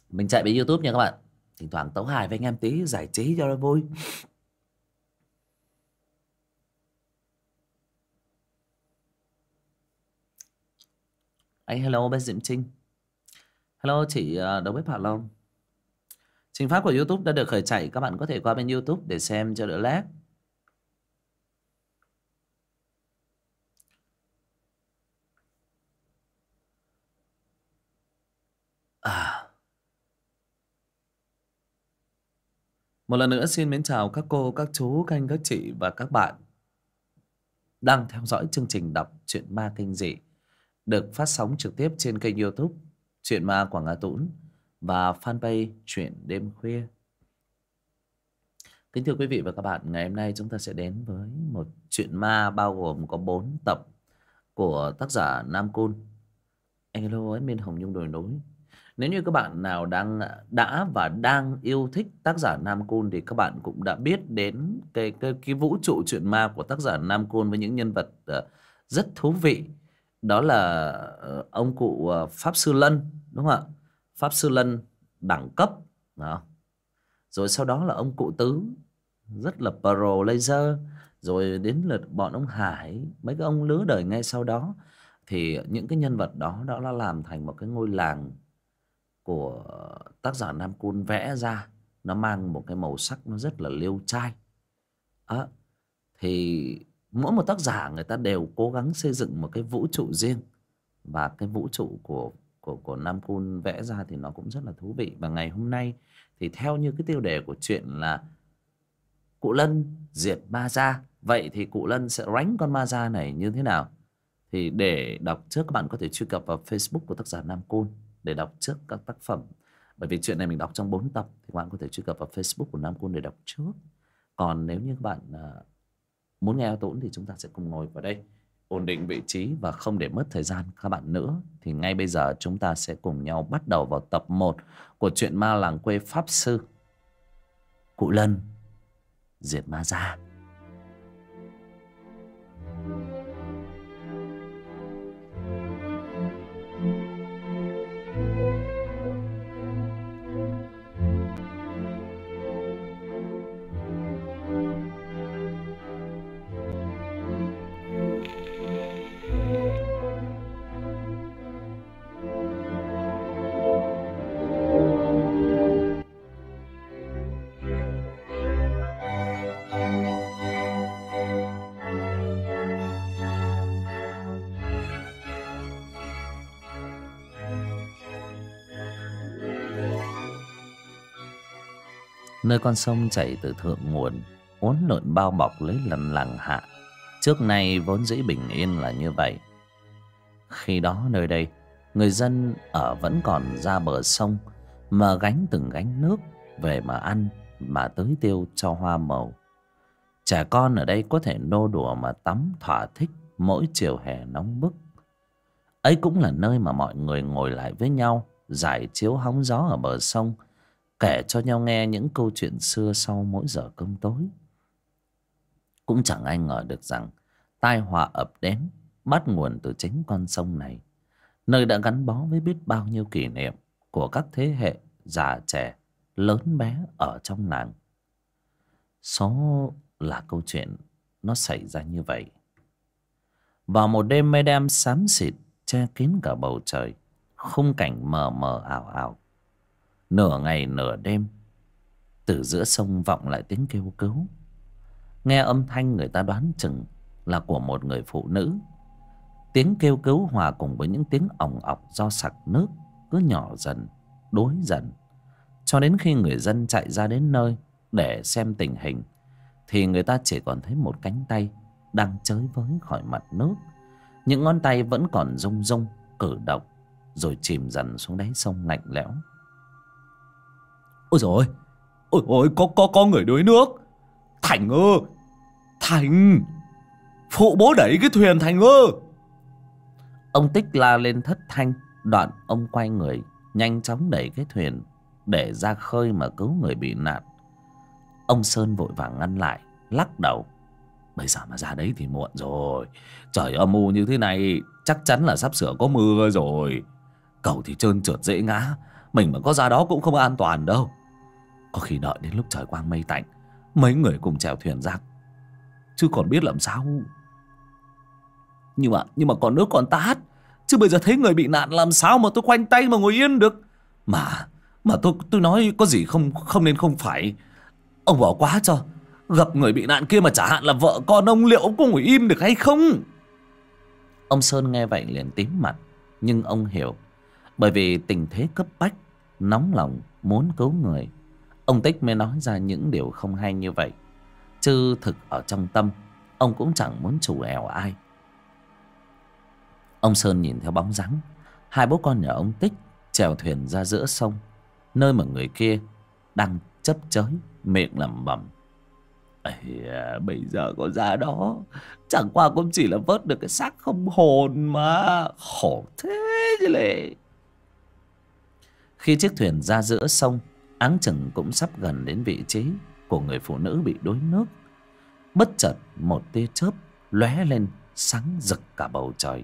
Mình chạy với YouTube nha các bạn. Thỉnh thoảng tấu hài với anh em tí, giải trí cho nó vui. Anh hello bên Diễm Trinh. Hello chị đầu bếp Hạ Long. Trình phát của YouTube đã được khởi chạy. Các bạn có thể qua bên YouTube để xem cho đỡ lag. Một lần nữa xin mến chào các cô, các chú, các anh, các chị và các bạn đang theo dõi chương trình đọc truyện ma kinh dị được phát sóng trực tiếp trên kênh YouTube Truyện Ma Quảng Hà Tũng và fanpage Truyện Đêm Khuya. Kính thưa quý vị và các bạn, ngày hôm nay chúng ta sẽ đến với một truyện ma bao gồm có 4 tập của tác giả Nam Cun. Anh hello admin Hồng Nhung Đồi Núi. Nếu như các bạn nào đang yêu thích tác giả Nam Cun thì các bạn cũng đã biết đến cái vũ trụ truyện ma của tác giả Nam Cun với những nhân vật rất thú vị. Đó là ông cụ Pháp Sư Lân, đúng không ạ? Pháp Sư Lân đẳng cấp đó. Rồi sau đó là ông cụ Tứ rất là pro laser. Rồi đến lượt bọn ông Hải, mấy cái ông lứa đời ngay sau đó. Thì những cái nhân vật đó đã làm thành một cái ngôi làng của tác giả Nam Cun vẽ ra. Nó mang một cái màu sắc nó rất là liêu trai. Thì mỗi một tác giả người ta đều cố gắng xây dựng một cái vũ trụ riêng. Và cái vũ trụ của Nam Cun vẽ ra thì nó cũng rất là thú vị. Và ngày hôm nay thì theo như cái tiêu đề của chuyện là cụ Lân diệt ma da. Vậy thì cụ Lân sẽ đánh con ma da này như thế nào? Thì để đọc trước các bạn có thể truy cập vào Facebook của tác giả Nam Cun để đọc trước các tác phẩm. Bởi vì chuyện này mình đọc trong 4 tập thì các bạn có thể truy cập vào Facebook của Nam Cun để đọc trước. Còn nếu như các bạn muốn nghe Tốn thì chúng ta sẽ cùng ngồi vào đây, ổn định vị trí và không để mất thời gian các bạn nữa. Thì ngay bây giờ chúng ta sẽ cùng nhau bắt đầu vào tập 1 của truyện ma làng quê Pháp Sư Cụ Lân diệt ma da. Nơi con sông chảy từ thượng nguồn uốn lượn bao bọc lấy lần làng hạ. Trước nay vốn dĩ bình yên là như vậy. Khi đó nơi đây người dân ở vẫn còn ra bờ sông mà gánh từng gánh nước về mà ăn, mà tưới tiêu cho hoa màu. Trẻ con ở đây có thể nô đùa mà tắm thỏa thích mỗi chiều hè nóng bức. Ấy cũng là nơi mà mọi người ngồi lại với nhau, giải chiếu hóng gió ở bờ sông, kể cho nhau nghe những câu chuyện xưa sau mỗi giờ cơm tối. Cũng chẳng ai ngờ được rằng tai họa ập đến bắt nguồn từ chính con sông này, nơi đã gắn bó với biết bao nhiêu kỷ niệm của các thế hệ già trẻ, lớn bé ở trong làng. Số là câu chuyện nó xảy ra như vậy. Vào một đêm mây đen xám xịt che kín cả bầu trời, khung cảnh mờ mờ ảo ảo. Nửa ngày nửa đêm, từ giữa sông vọng lại tiếng kêu cứu. Nghe âm thanh người ta đoán chừng là của một người phụ nữ. Tiếng kêu cứu hòa cùng với những tiếng ỏng ọc do sặc nước cứ nhỏ dần, đuối dần. Cho đến khi người dân chạy ra đến nơi để xem tình hình thì người ta chỉ còn thấy một cánh tay đang chới với khỏi mặt nước. Những ngón tay vẫn còn rung rung, cử động, rồi chìm dần xuống đáy sông lạnh lẽo. Ôi dồi ôi, ôi có người đuối nước. Thành ơ, Thành, phụ bố đẩy cái thuyền Thành ơ. Ông Tích la lên thất thanh. Đoạn ông quay người nhanh chóng đẩy cái thuyền để ra khơi mà cứu người bị nạn. Ông Sơn vội vàng ngăn lại, lắc đầu. Bây giờ mà ra đấy thì muộn rồi. Trời âm u như thế này chắc chắn là sắp sửa có mưa rồi. Cầu thì trơn trượt dễ ngã, Mình mà có ra đó cũng không an toàn đâu. Có khi đợi đến lúc trời quang mây tạnh, mấy người cùng chèo thuyền ra, chứ còn biết làm sao. Nhưng mà còn nước còn tát, chứ bây giờ thấy người bị nạn làm sao mà tôi khoanh tay mà ngồi yên được. Mà tôi nói có gì không nên không phải. Ông bỏ quá cho. Gặp người bị nạn kia mà chả hạn là vợ con ông, liệu ông có ngồi im được hay không? Ông Sơn nghe vậy liền tím mặt, nhưng ông hiểu, bởi vì tình thế cấp bách, nóng lòng muốn cứu người, ông Tích mới nói ra những điều không hay như vậy. Chứ thực ở trong tâm, ông cũng chẳng muốn trù ẻo ai. Ông Sơn nhìn theo bóng dáng hai bố con nhà ông Tích chèo thuyền ra giữa sông, nơi mà người kia đang chấp chới miệng lẩm bẩm: Bây giờ có ra đó, chẳng qua cũng chỉ là vớt được cái xác không hồn mà. Khổ thế chứ lệ. Khi chiếc thuyền ra giữa sông, áng chừng cũng sắp gần đến vị trí của người phụ nữ bị đuối nước, bất chợt một tia chớp lóe lên sáng rực cả bầu trời.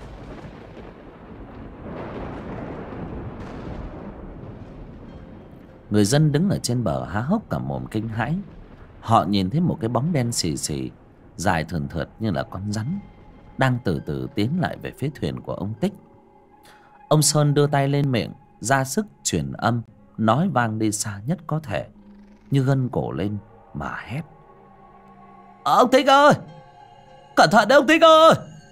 Người dân đứng ở trên bờ há hốc cả mồm kinh hãi. Họ nhìn thấy một cái bóng đen xì xì, dài thườn thượt như là con rắn, đang từ từ tiến lại về phía thuyền của ông Tích. Ông Sơn đưa tay lên miệng, ra sức truyền âm, nói vang đi xa nhất có thể, như gân cổ lên mà hét: Ông Tích ơi! Cẩn thận đấy ông Tích ơi!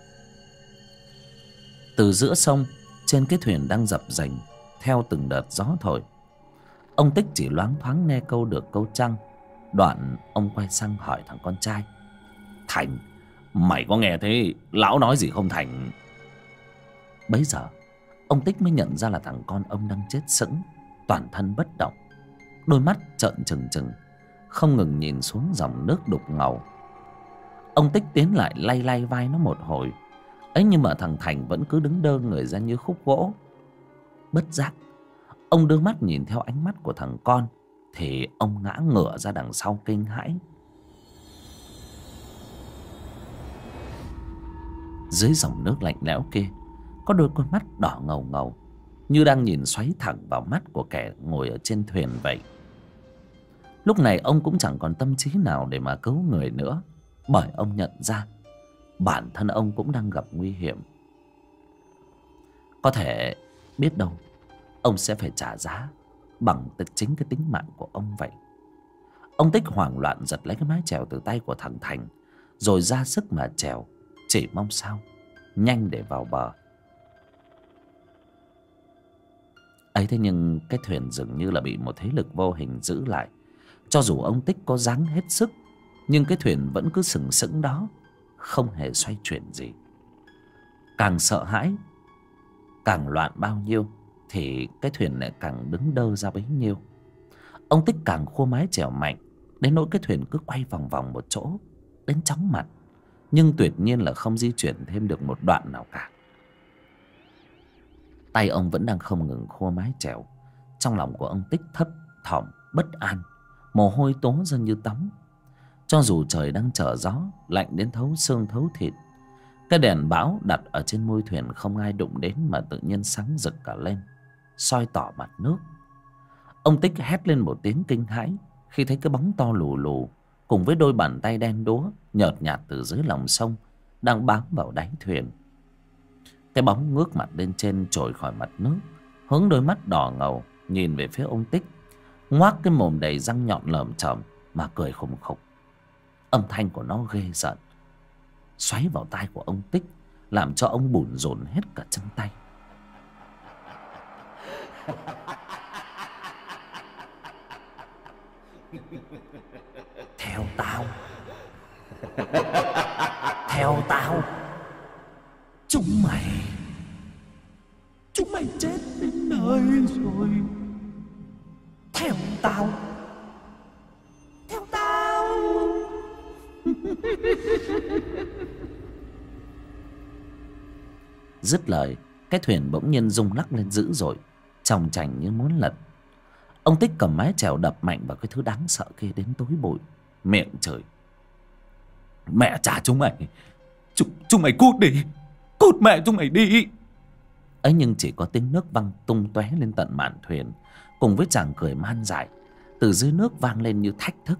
Từ giữa sông, trên cái thuyền đang dập dềnh theo từng đợt gió thổi, ông Tích chỉ loáng thoáng nghe câu được câu trăng. Đoạn ông quay sang hỏi thằng con trai: Thành, mày có nghe thấy lão nói gì không Thành? Bấy giờ ông Tích mới nhận ra là thằng con ông đang chết sững, toàn thân bất động, đôi mắt trợn trừng trừng, không ngừng nhìn xuống dòng nước đục ngầu. Ông Tích tiến lại lay lay vai nó một hồi ấy, nhưng mà thằng Thành vẫn cứ đứng đơ người ra như khúc gỗ. Bất giác ông đưa mắt nhìn theo ánh mắt của thằng con, thì ông ngã ngửa ra đằng sau kinh hãi. Dưới dòng nước lạnh lẽo kia, có đôi con mắt đỏ ngầu ngầu, như đang nhìn xoáy thẳng vào mắt của kẻ ngồi ở trên thuyền vậy. Lúc này ông cũng chẳng còn tâm trí nào để mà cứu người nữa, bởi ông nhận ra bản thân ông cũng đang gặp nguy hiểm. Có thể biết đâu ông sẽ phải trả giá bằng chính cái tính mạng của ông vậy. Ông Tích hoảng loạn giật lấy cái mái chèo từ tay của thằng Thành, rồi ra sức mà chèo, chỉ mong sao nhanh để vào bờ. Ấy thế nhưng cái thuyền dường như là bị một thế lực vô hình giữ lại. Cho dù ông Tích có gắng hết sức, nhưng cái thuyền vẫn cứ sừng sững đó, không hề xoay chuyển gì. Càng sợ hãi, càng loạn bao nhiêu, thì cái thuyền lại càng đứng đơ ra bấy nhiêu. Ông Tích càng khua mái chèo mạnh, đến nỗi cái thuyền cứ quay vòng vòng một chỗ đến chóng mặt, nhưng tuyệt nhiên là không di chuyển thêm được một đoạn nào cả. Tay ông vẫn đang không ngừng khua mái chèo. Trong lòng của ông Tích thấp thỏm bất an, mồ hôi tố ra như tắm. Cho dù trời đang trở gió lạnh đến thấu xương thấu thịt, cái đèn bão đặt ở trên môi thuyền không ai đụng đến mà tự nhiên sáng rực cả lên, soi tỏ mặt nước. Ông Tích hét lên một tiếng kinh hãi khi thấy cái bóng to lù lù cùng với đôi bàn tay đen đúa nhợt nhạt từ dưới lòng sông đang bám vào đáy thuyền. Cái bóng ngước mặt lên trên trồi khỏi mặt nước, hướng đôi mắt đỏ ngầu nhìn về phía ông Tích, ngoác cái mồm đầy răng nhọn lởm chởm mà cười khùng khục. Âm thanh của nó ghê rợn, xoáy vào tai của ông Tích, làm cho ông bủn rủn hết cả chân tay. Theo tao, theo tao, chúng mày chết đến nơi rồi. Theo tao, theo tao. Dứt lời, cái thuyền bỗng nhiên rung lắc lên dữ dội, chòng chành như muốn lật. Ông Tích cầm mái chèo đập mạnh vào cái thứ đáng sợ kia đến tối bụi, miệng chửi: Mẹ cha chúng mày, chúng mày cút đi, cút mẹ chúng mày đi. Ấy nhưng chỉ có tiếng nước văng tung tóe lên tận mạn thuyền, cùng với chàng cười man dại từ dưới nước vang lên như thách thức.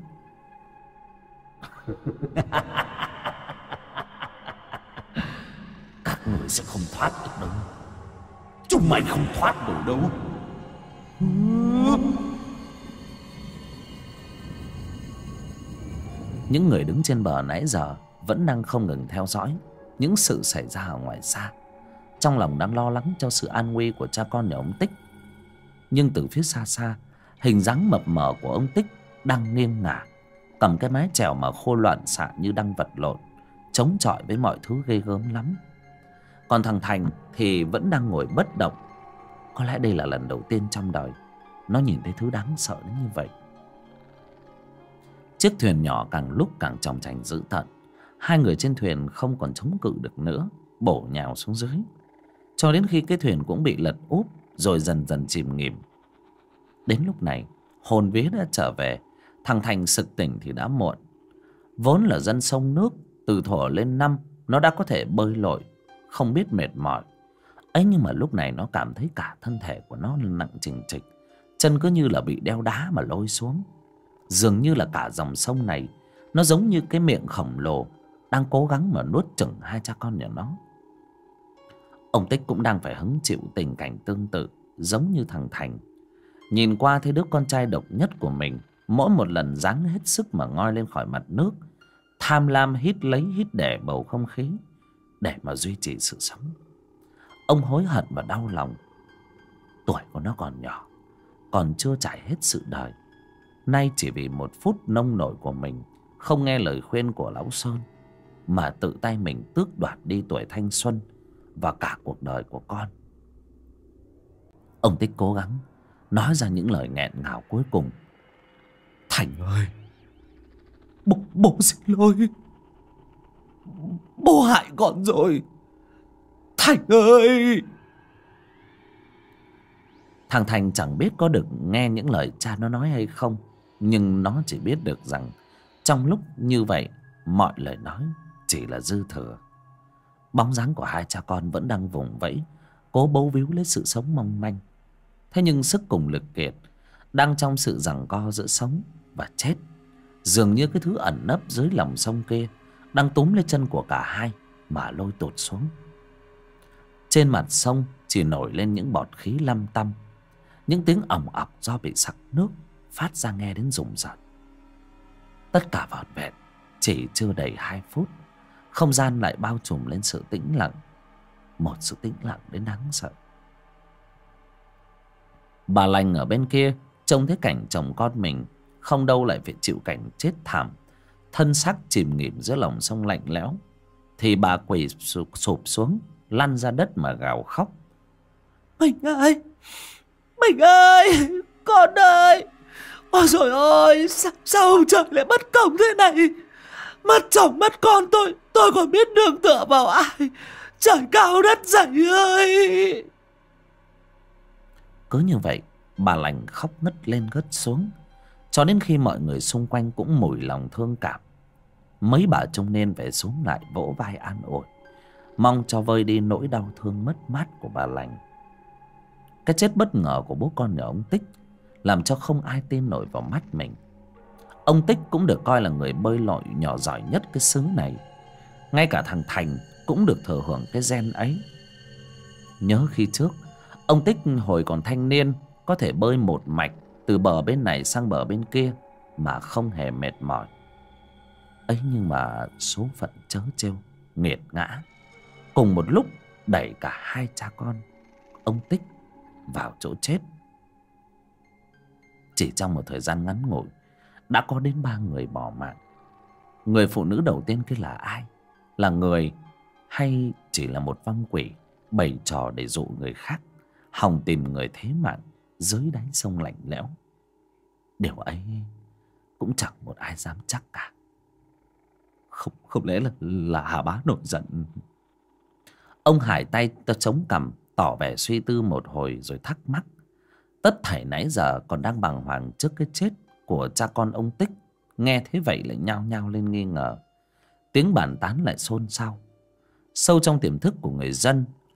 Các người sẽ không thoát được đâu. Chúng mày không thoát được đâu. Những người đứng trên bờ nãy giờ vẫn đang không ngừng theo dõi những sự xảy ra ở ngoài xa, trong lòng đang lo lắng cho sự an nguy của cha con nhà ông Tích. Nhưng từ phía xa xa, hình dáng mập mờ của ông Tích đang nghiêng ngả, cầm cái mái chèo mà khô loạn xạ như đang vật lộn, chống chọi với mọi thứ ghê gớm lắm. Còn thằng Thành thì vẫn đang ngồi bất động. Có lẽ đây là lần đầu tiên trong đời nó nhìn thấy thứ đáng sợ đến như vậy. Chiếc thuyền nhỏ càng lúc càng chồng chành dữ tợn. Hai người trên thuyền không còn chống cự được nữa, bổ nhào xuống dưới, cho đến khi cái thuyền cũng bị lật úp, rồi dần dần chìm nghỉm. Đến lúc này hồn vía đã trở về. Thằng Thành sực tỉnh thì đã muộn. Vốn là dân sông nước, từ thuở lên năm nó đã có thể bơi lội, không biết mệt mỏi. Ấy nhưng mà lúc này nó cảm thấy cả thân thể của nó nặng trịch trịch, chân cứ như là bị đeo đá mà lôi xuống. Dường như là cả dòng sông này nó giống như cái miệng khổng lồ đang cố gắng mà nuốt chửng hai cha con nhà nó. Ông Tích cũng đang phải hứng chịu tình cảnh tương tự giống như thằng Thành. Nhìn qua thấy đứa con trai độc nhất của mình mỗi một lần ráng hết sức mà ngoi lên khỏi mặt nước, tham lam hít lấy hít để bầu không khí để mà duy trì sự sống. Ông hối hận và đau lòng. Tuổi của nó còn nhỏ, còn chưa trải hết sự đời, nay chỉ vì một phút nông nổi của mình không nghe lời khuyên của Lão Sơn mà tự tay mình tước đoạt đi tuổi thanh xuân và cả cuộc đời của con. Ông Tích cố gắng nói ra những lời nghẹn ngào cuối cùng. Thành ơi, bố xin lỗi. Bố hại con rồi. Thành ơi. Thằng Thành chẳng biết có được nghe những lời cha nó nói hay không, nhưng nó chỉ biết được rằng trong lúc như vậy mọi lời nói chỉ là dư thừa. Bóng dáng của hai cha con vẫn đang vùng vẫy, cố bấu víu lấy sự sống mong manh. Thế nhưng sức cùng lực kiệt, đang trong sự giằng co giữa sống và chết. Dường như cái thứ ẩn nấp dưới lòng sông kia đang túm lấy chân của cả hai mà lôi tụt xuống. Trên mặt sông chỉ nổi lên những bọt khí lăm tăm, những tiếng ỏng ọc do bị sặc nước phát ra nghe đến rùng rợn. Tất cả vỏn vẹn chỉ chưa đầy 2 phút, không gian lại bao trùm lên sự tĩnh lặng, một sự tĩnh lặng đến đáng sợ. Bà Lành ở bên kia trông thấy cảnh chồng con mình không đâu lại phải chịu cảnh chết thảm, thân xác chìm nghỉm giữa lòng sông lạnh lẽo, thì bà quỳ sụp xuống lăn ra đất mà gào khóc. Mình ơi, mình ơi, con ơi. Ôi trời ơi, sao trời lại bất công thế này. Mất chồng mất con tôi còn biết nương tựa vào ai. Trời cao đất dày ơi. Cứ như vậy bà Lành khóc ngất lên ngất xuống, cho đến khi mọi người xung quanh cũng mủi lòng thương cảm. Mấy bà trung niên về xuống lại vỗ vai an ủi, mong cho vơi đi nỗi đau thương mất mát của bà Lành. Cái chết bất ngờ của bố con nhà ông Tích làm cho không ai tin nổi vào mắt mình. Ông Tích cũng được coi là người bơi lội nhỏ giỏi nhất cái xứ này. Ngay cả thằng Thành cũng được thừa hưởng cái gen ấy. Nhớ khi trước ông Tích hồi còn thanh niên có thể bơi một mạch từ bờ bên này sang bờ bên kia mà không hề mệt mỏi. Ấy nhưng mà số phận trớ trêu nghiệt ngã cùng một lúc đẩy cả hai cha con ông Tích vào chỗ chết. Chỉ trong một thời gian ngắn ngủi đã có đến 3 người bỏ mạng. Người phụ nữ đầu tiên kia là ai? Là người hay chỉ là một vong quỷ bày trò để dụ người khác hòng tìm người thế mạng dưới đáy sông lạnh lẽo? Điều ấy cũng chẳng một ai dám chắc cả. Không lẽ là Hà Bá nổi giận? Ông Hải tay chống cằm tỏ vẻ suy tư một hồi rồi thắc mắc. Tất thảy nãy giờ còn đang bàng hoàng trước cái chết của cha con ông Tích, nghe thế vậy lại nhao nhao lên nghi ngờ. Tiếng bàn tán lại xôn xao. Sâu trong tiềm thức của người dân,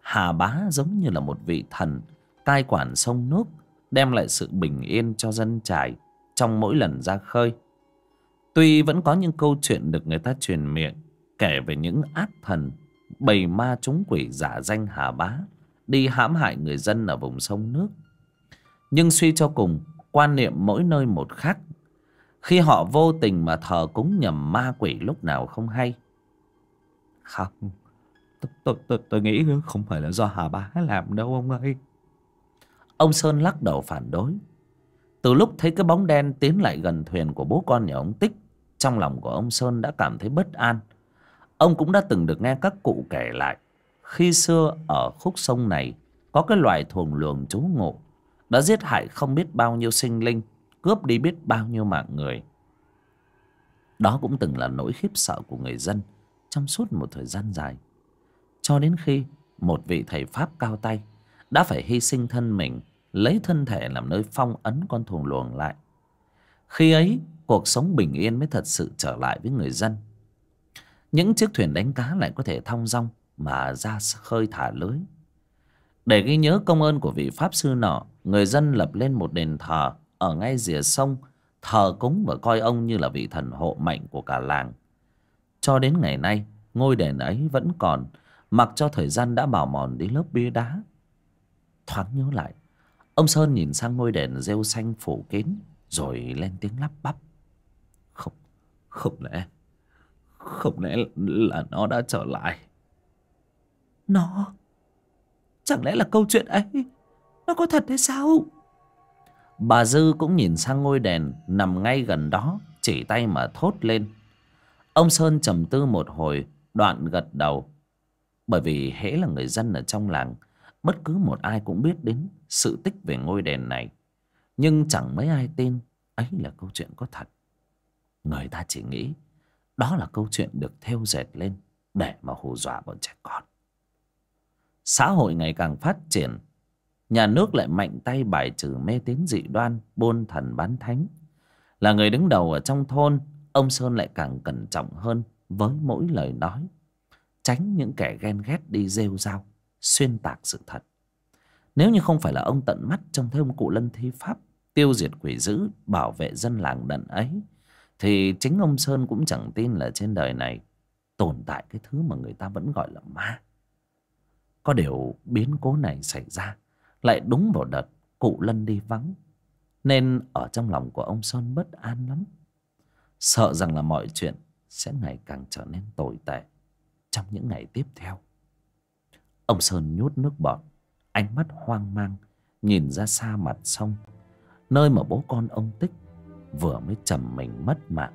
Hà Bá giống như là một vị thần cai quản sông nước, đem lại sự bình yên cho dân chài trong mỗi lần ra khơi. Tuy vẫn có những câu chuyện được người ta truyền miệng kể về những ác thần bầy ma trúng quỷ giả danh Hà Bá đi hãm hại người dân ở vùng sông nước, nhưng suy cho cùng quan niệm mỗi nơi một khác. Khi họ vô tình mà thờ cúng nhầm ma quỷ lúc nào không hay. Không, tôi nghĩ không phải là do Hà Bá làm đâu ông ơi. Ông Sơn lắc đầu phản đối. Từ lúc thấy cái bóng đen tiến lại gần thuyền của bố con nhà ông Tích, trong lòng của ông Sơn đã cảm thấy bất an. Ông cũng đã từng được nghe các cụ kể lại, khi xưa ở khúc sông này có cái loài thuồng luồng trú ngụ, đã giết hại không biết bao nhiêu sinh linh, cướp đi biết bao nhiêu mạng người. Đó cũng từng là nỗi khiếp sợ của người dân trong suốt một thời gian dài, cho đến khi một vị thầy Pháp cao tay đã phải hy sinh thân mình, lấy thân thể làm nơi phong ấn con thuồng luồng lại. Khi ấy cuộc sống bình yên mới thật sự trở lại với người dân. Những chiếc thuyền đánh cá lại có thể thong dong mà ra khơi thả lưới. Để ghi nhớ công ơn của vị Pháp sư nọ, người dân lập lên một đền thờ ở ngay rìa sông, thờ cúng và coi ông như là vị thần hộ mệnh của cả làng. Cho đến ngày nay, ngôi đền ấy vẫn còn, mặc cho thời gian đã bào mòn đi lớp bia đá. Thoáng nhớ lại, ông Sơn nhìn sang ngôi đền rêu xanh phủ kín, rồi lên tiếng lắp bắp. Không lẽ là nó đã trở lại? Nó? Chẳng lẽ là câu chuyện ấy nó có thật hay sao? Bà Dư cũng nhìn sang ngôi đèn nằm ngay gần đó, chỉ tay mà thốt lên. Ông Sơn trầm tư một hồi, đoạn gật đầu. Bởi vì hễ là người dân ở trong làng, bất cứ một ai cũng biết đến sự tích về ngôi đền này, nhưng chẳng mấy ai tin ấy là câu chuyện có thật. Người ta chỉ nghĩ đó là câu chuyện được thêu dệt lên để mà hù dọa bọn trẻ con. Xã hội ngày càng phát triển, nhà nước lại mạnh tay bài trừ mê tín dị đoan, buôn thần bán thánh. Là người đứng đầu ở trong thôn, ông Sơn lại càng cẩn trọng hơn với mỗi lời nói, tránh những kẻ ghen ghét đi rêu rao, xuyên tạc sự thật. Nếu như không phải là ông tận mắt trông thấy ông cụ Lân thi pháp tiêu diệt quỷ dữ, bảo vệ dân làng đận ấy, thì chính ông Sơn cũng chẳng tin là trên đời này tồn tại cái thứ mà người ta vẫn gọi là ma. Có điều biến cố này xảy ra lại đúng vào đợt cụ Lân đi vắng, nên ở trong lòng của ông Sơn bất an lắm, sợ rằng là mọi chuyện sẽ ngày càng trở nên tồi tệ trong những ngày tiếp theo. Ông Sơn nhút nước bọt, ánh mắt hoang mang nhìn ra xa mặt sông, nơi mà bố con ông Tích vừa mới trầm mình mất mạng.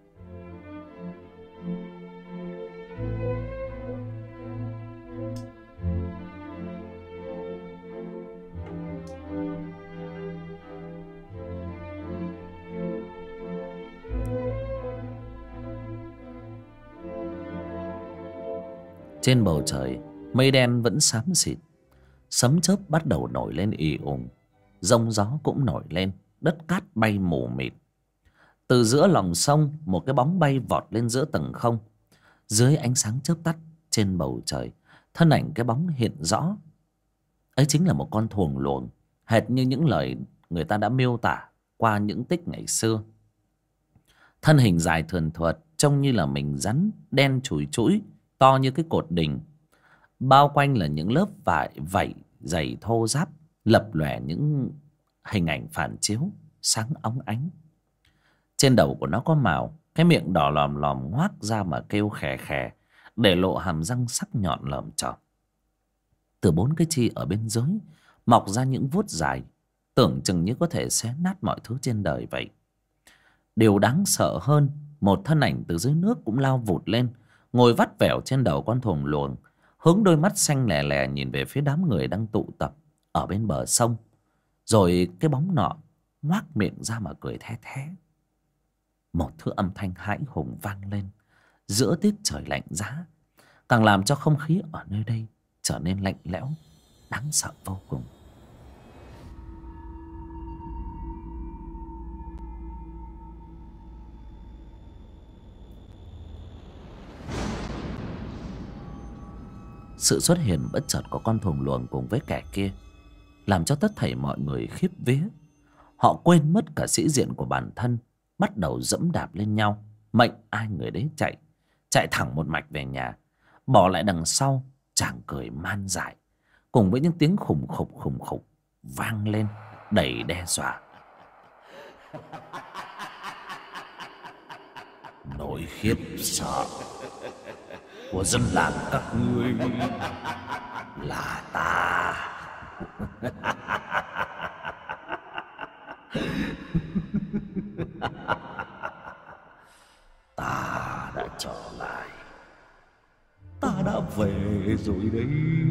Trên bầu trời mây đen vẫn xám xịt, sấm chớp bắt đầu nổi lên ì ùng, giông gió cũng nổi lên, đất cát bay mù mịt. Từ giữa lòng sông, một cái bóng bay vọt lên giữa tầng không. Dưới ánh sáng chớp tắt trên bầu trời, thân ảnh cái bóng hiện rõ. Ấy chính là một con thuồng luồng, hệt như những lời người ta đã miêu tả qua những tích ngày xưa. Thân hình dài thườn thượt, trông như là mình rắn, đen chùi chũi, to như cái cột đình. Bao quanh là những lớp vảy dày thô ráp, lập lòe những hình ảnh phản chiếu sáng óng ánh. Trên đầu của nó có mào, cái miệng đỏ lòm lòm ngoác ra mà kêu khè khè, để lộ hàm răng sắc nhọn lởm chởm. Từ bốn cái chi ở bên dưới mọc ra những vuốt dài, tưởng chừng như có thể xé nát mọi thứ trên đời vậy. Điều đáng sợ hơn, một thân ảnh từ dưới nước cũng lao vụt lên, ngồi vắt vẻo trên đầu con thuồng luồng, hướng đôi mắt xanh lè lè nhìn về phía đám người đang tụ tập ở bên bờ sông. Rồi cái bóng nọ ngoác miệng ra mà cười the thé. Một thứ âm thanh hãi hùng vang lên giữa tiết trời lạnh giá, càng làm cho không khí ở nơi đây trở nên lạnh lẽo, đáng sợ vô cùng. Sự xuất hiện bất chợt của con thùng luồng cùng với kẻ kia làm cho tất thảy mọi người khiếp vía. Họ quên mất cả sĩ diện của bản thân, bắt đầu dẫm đạp lên nhau, mệnh ai người đấy chạy. Chạy thẳng một mạch về nhà, bỏ lại đằng sau chàng cười man dại cùng với những tiếng khủng khục vang lên đầy đe dọa. Nỗi khiếp sợ của dân làng các ngươi là ta. Ta đã trở lại. Ta đã về rồi đấy.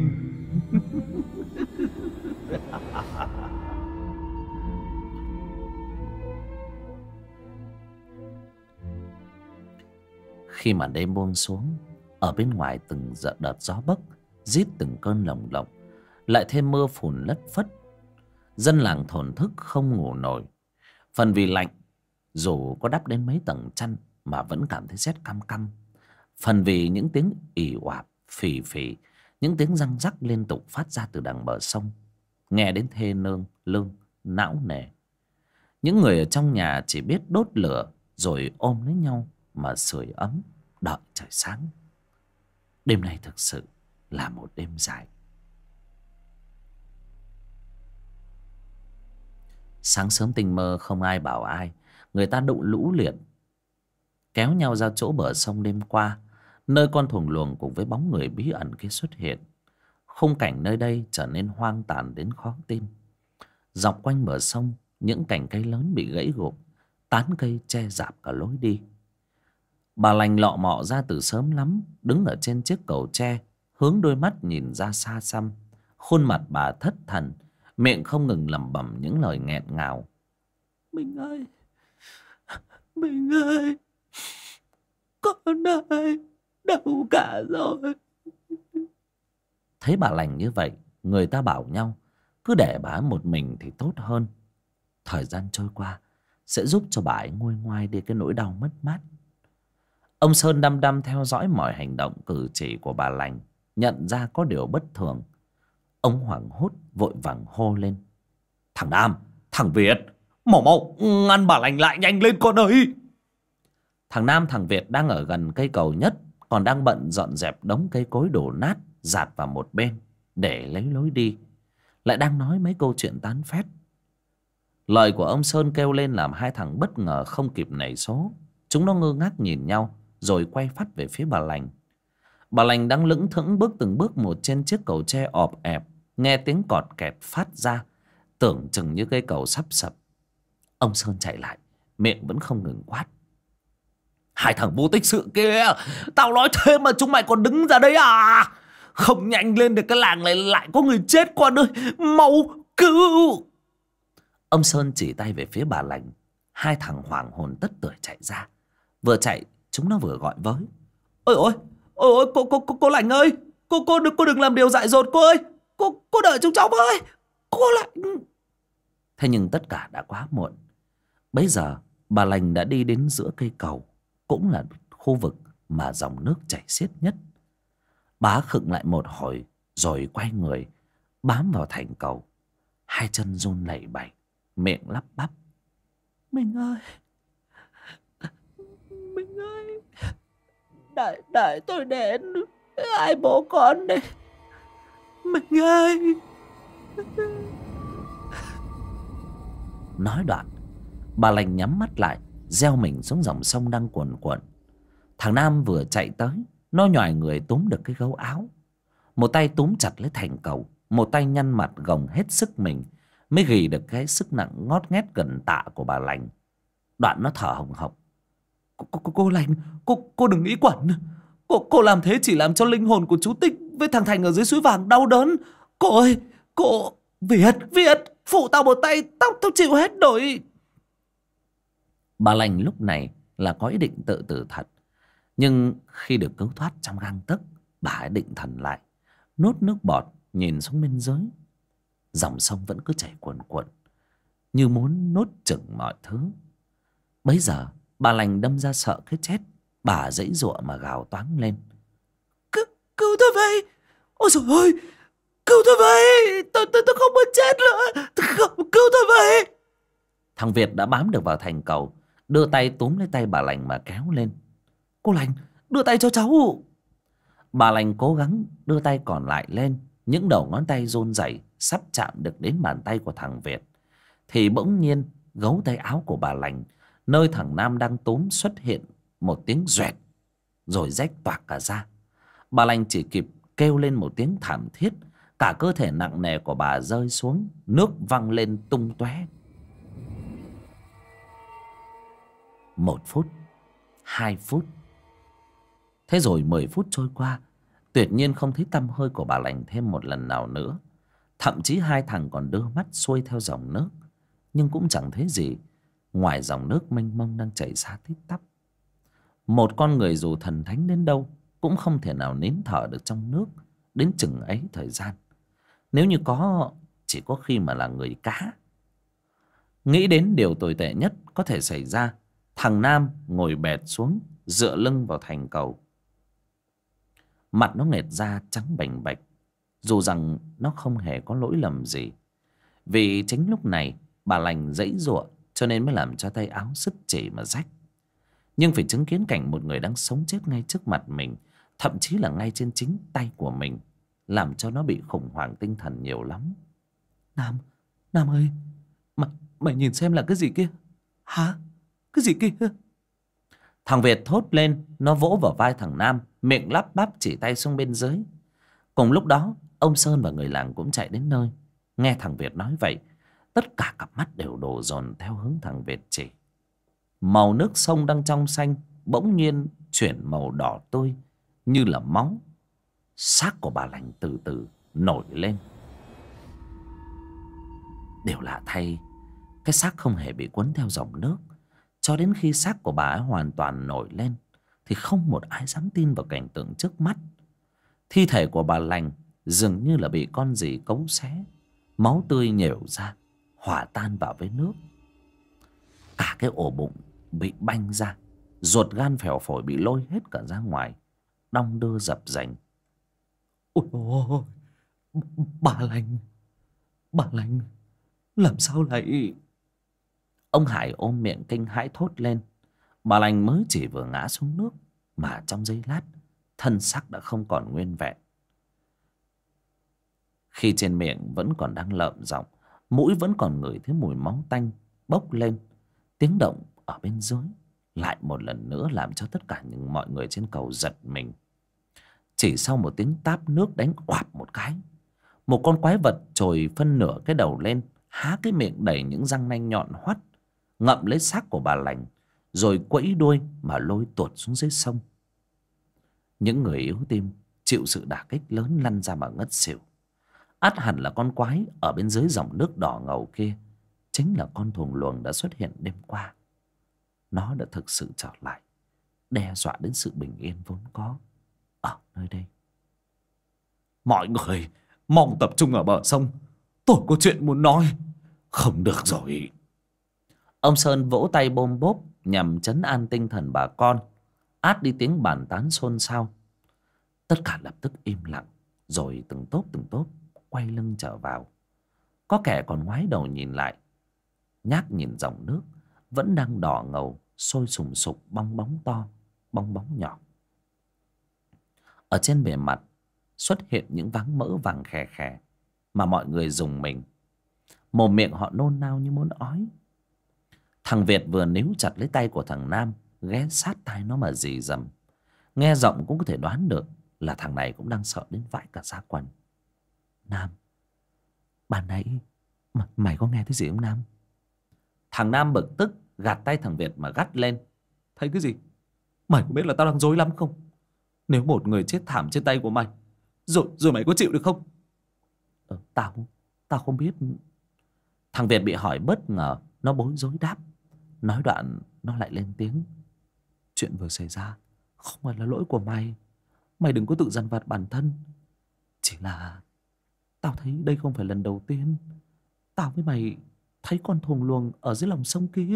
Khi mà đêm buông xuống, ở bên ngoài từng đợt gió bấc rít từng cơn lồng lộng, lại thêm mưa phùn lất phất. Dân làng thổn thức không ngủ nổi. Phần vì lạnh, dù có đắp đến mấy tầng chăn mà vẫn cảm thấy rét căm căm. Phần vì những tiếng ì oạp, phì phì, những tiếng răng rắc liên tục phát ra từ đằng bờ sông, nghe đến thê lương não nề. Những người ở trong nhà chỉ biết đốt lửa rồi ôm lấy nhau mà sưởi ấm, đợi trời sáng. Đêm nay thực sự là một đêm dài. Sáng sớm tinh mơ không ai bảo ai, người ta đụng lũ liền kéo nhau ra chỗ bờ sông đêm qua, nơi con thùng luồng cùng với bóng người bí ẩn kia xuất hiện. Khung cảnh nơi đây trở nên hoang tàn đến khó tin. Dọc quanh bờ sông, những cành cây lớn bị gãy gục, tán cây che rạp cả lối đi. Bà lành lọ mọ ra từ sớm lắm, đứng ở trên chiếc cầu tre, hướng đôi mắt nhìn ra xa xăm. Khuôn mặt bà thất thần, miệng không ngừng lẩm bẩm những lời nghẹn ngào. Mình ơi, mình ơi, con ơi, đâu cả rồi. Thấy bà lành như vậy, người ta bảo nhau cứ để bà một mình thì tốt hơn. Thời gian trôi qua sẽ giúp cho bà ấy nguôi ngoai đi cái nỗi đau mất mát. Ông Sơn đăm đăm theo dõi mọi hành động cử chỉ của bà lành, nhận ra có điều bất thường. Ông hoảng hốt vội vàng hô lên: Thằng Nam, thằng Việt, mau mau ngăn bà lành lại, nhanh lên con ơi. Thằng Nam thằng Việt đang ở gần cây cầu nhất, còn đang bận dọn dẹp đống cây cối đổ nát dạt vào một bên để lấy lối đi, lại đang nói mấy câu chuyện tán phét. Lời của ông Sơn kêu lên làm hai thằng bất ngờ không kịp nảy số. Chúng nó ngơ ngác nhìn nhau rồi quay phắt về phía bà lành. Bà lành đang lững thững bước từng bước một trên chiếc cầu tre ọp ẹp, nghe tiếng cọt kẹt phát ra, tưởng chừng như cây cầu sắp sập. Ông Sơn chạy lại, miệng vẫn không ngừng quát: Hai thằng vô tích sự kia, tao nói thế mà chúng mày còn đứng ra đấy à? Không nhanh lên để cái làng này lại có người chết con ơi, mau cứu. Ông Sơn chỉ tay về phía bà lành. Hai thằng hoảng hồn tất tưởi chạy ra. Vừa chạy chúng nó vừa gọi với: Ôi ôi, ôi cô lành ơi, cô đừng làm điều dại dột cô ơi, cô đợi chúng cháu với, cô lành. Thế nhưng tất cả đã quá muộn. Bấy giờ bà lành đã đi đến giữa cây cầu, cũng là khu vực mà dòng nước chảy xiết nhất. Bà khựng lại một hồi rồi quay người bám vào thành cầu, hai chân run lẩy bẩy, miệng lắp bắp: Mình ơi, mình ơi, đợi tôi đến, hai bố con đây, mình ơi. Nói đoạn, bà lành nhắm mắt lại, gieo mình xuống dòng sông đang cuồn cuộn. Thằng Nam vừa chạy tới, nó nhoài người túm được cái gấu áo. Một tay túm chặt lấy thành cầu, một tay nhăn mặt gồng hết sức mình mới gì được cái sức nặng ngót nghét gần tạ của bà lành. Đoạn nó thở hồng hộc: Cô lành, cô đừng nghĩ quẩn. Cô làm thế chỉ làm cho linh hồn của chú Tích với thằng Thành ở dưới suối vàng đau đớn. Cô ơi, Việt, phụ tao một tay, tao chịu hết nổi. Bà lành lúc này là có ý định tự tử thật. Nhưng khi được cứu thoát trong gang tấc, bà ấy định thần lại, nuốt nước bọt nhìn xuống bên dưới. Dòng sông vẫn cứ chảy cuồn cuộn, như muốn nuốt chửng mọi thứ. Bấy giờ bà lành đâm ra sợ cái chết. Bà giãy giụa mà gào toáng lên: Cứu tôi với, Ôi trời ơi, cứu tôi với, tôi không muốn chết nữa, cứu tôi với. Thằng Việt đã bám được vào thành cầu, đưa tay túm lấy tay bà Lành mà kéo lên. Cô Lành, đưa tay cho cháu. Bà Lành cố gắng đưa tay còn lại lên, những đầu ngón tay run rẩy sắp chạm được đến bàn tay của thằng Việt, thì bỗng nhiên gấu tay áo của bà Lành, nơi thằng Nam đang túm, xuất hiện một tiếng doẹt, rồi rách toạc cả ra. Bà Lành chỉ kịp kêu lên một tiếng thảm thiết, cả cơ thể nặng nề của bà rơi xuống, nước văng lên tung tóe. 1 phút, 2 phút, thế rồi 10 phút trôi qua, tuyệt nhiên không thấy tăm hơi của bà Lành thêm một lần nào nữa. Thậm chí hai thằng còn đưa mắt xuôi theo dòng nước, nhưng cũng chẳng thấy gì ngoài dòng nước mênh mông đang chảy xa tít tắp. Một con người dù thần thánh đến đâu cũng không thể nào nín thở được trong nước đến chừng ấy thời gian. Nếu như có, chỉ có khi mà là người cá. Nghĩ đến điều tồi tệ nhất có thể xảy ra, thằng Nam ngồi bệt xuống, dựa lưng vào thành cầu. Mặt nó nghệt ra trắng bềnh bạch, dù rằng nó không hề có lỗi lầm gì. Vì chính lúc này bà Lành giãy giụa, cho nên mới làm cho tay áo sứt chỉ mà rách. Nhưng phải chứng kiến cảnh một người đang sống chết ngay trước mặt mình, thậm chí là ngay trên chính tay của mình, làm cho nó bị khủng hoảng tinh thần nhiều lắm. Nam ơi, mày nhìn xem là cái gì kia. Hả? Cái gì kia? Thằng Việt thốt lên, nó vỗ vào vai thằng Nam, miệng lắp bắp chỉ tay xuống bên dưới. Cùng lúc đó, ông Sơn và người làng cũng chạy đến nơi. Nghe thằng Việt nói vậy, tất cả cặp mắt đều đổ dồn theo hướng thằng Việt chỉ. Màu nước sông đang trong xanh bỗng nhiên chuyển màu đỏ tươi như là máu. Xác của bà Lành từ từ nổi lên. Điều lạ thay, cái xác không hề bị cuốn theo dòng nước. Cho đến khi xác của bà ấy hoàn toàn nổi lên thì không một ai dám tin vào cảnh tượng trước mắt. Thi thể của bà Lành dường như là bị con gì cấu xé, máu tươi nhểu ra, hòa tan vào với nước. Cả cái ổ bụng bị banh ra, ruột gan phèo phổi bị lôi hết cả ra ngoài, đong đưa dập dành. Ôi ôi, bà Lành, làm sao lại... Ông Hải ôm miệng kinh hãi thốt lên. Bà Lành mới chỉ vừa ngã xuống nước mà trong giây lát thân xác đã không còn nguyên vẹn. Khi trên miệng vẫn còn đang lợm giọng, mũi vẫn còn ngửi thấy mùi máu tanh bốc lên, tiếng động ở bên dưới lại một lần nữa làm cho tất cả những mọi người trên cầu giật mình. Chỉ sau một tiếng táp nước đánh oạp một cái, một con quái vật trồi phân nửa cái đầu lên, há cái miệng đầy những răng nanh nhọn hoắt, ngậm lấy xác của bà Lành, rồi quẫy đuôi mà lôi tuột xuống dưới sông. Những người yếu tim chịu sự đả kích lớn lăn ra mà ngất xỉu. Ắt hẳn là con quái ở bên dưới dòng nước đỏ ngầu kia chính là con thuồng luồng đã xuất hiện đêm qua. Nó đã thực sự trở lại, đe dọa đến sự bình yên vốn có ở nơi đây. Mọi người mong tập trung ở bờ sông, tôi có chuyện muốn nói. Không được rồi. Ông Sơn vỗ tay bôm bốp nhằm trấn an tinh thần bà con, át đi tiếng bàn tán xôn xao. Tất cả lập tức im lặng, rồi từng tốp quay lưng trở vào. Có kẻ còn ngoái đầu nhìn lại, nhác nhìn dòng nước vẫn đang đỏ ngầu sôi sùng sục, bong bóng to bong bóng nhỏ. Ở trên bề mặt xuất hiện những váng mỡ vàng khè khè mà mọi người rùng mình. Mồm miệng họ nôn nao như muốn ói. Thằng Việt vừa níu chặt lấy tay của thằng Nam, ghé sát tai nó mà rì rầm. Nghe giọng cũng có thể đoán được là thằng này cũng đang sợ đến vãi cả da quần. Nam, ban nãy mày có nghe thấy gì không Nam? Thằng Nam bực tức gạt tay thằng Việt mà gắt lên. Thấy cái gì? Mày có biết là tao đang rối lắm không? Nếu một người chết thảm trên tay của mày, rồi mày có chịu được không? Tao không biết. Thằng Việt bị hỏi bất ngờ, nó bối rối đáp. Nói đoạn nó lại lên tiếng. Chuyện vừa xảy ra không phải là lỗi của mày. Mày đừng có tự dằn vặt bản thân. Chỉ là tao thấy đây không phải lần đầu tiên tao với mày thấy con thuồng luồng ở dưới lòng sông kia.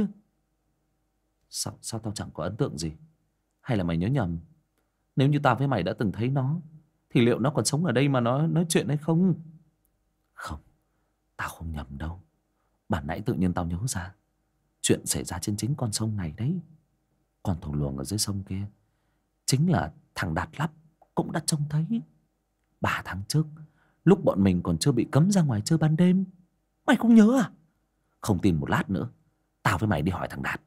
Sao tao chẳng có ấn tượng gì? Hay là mày nhớ nhầm? Nếu như tao với mày đã từng thấy nó thì liệu nó còn sống ở đây mà nó nói chuyện hay không? Không, tao không nhầm đâu. Bản nãy tự nhiên tao nhớ ra, chuyện xảy ra trên chính con sông này đấy. Con thù luồng ở dưới sông kia chính là thằng Đạt Lắp cũng đã trông thấy 3 tháng trước, lúc bọn mình còn chưa bị cấm ra ngoài chơi ban đêm. Mày không nhớ à? Không tin một lát nữa, tao với mày đi hỏi thằng Đạt.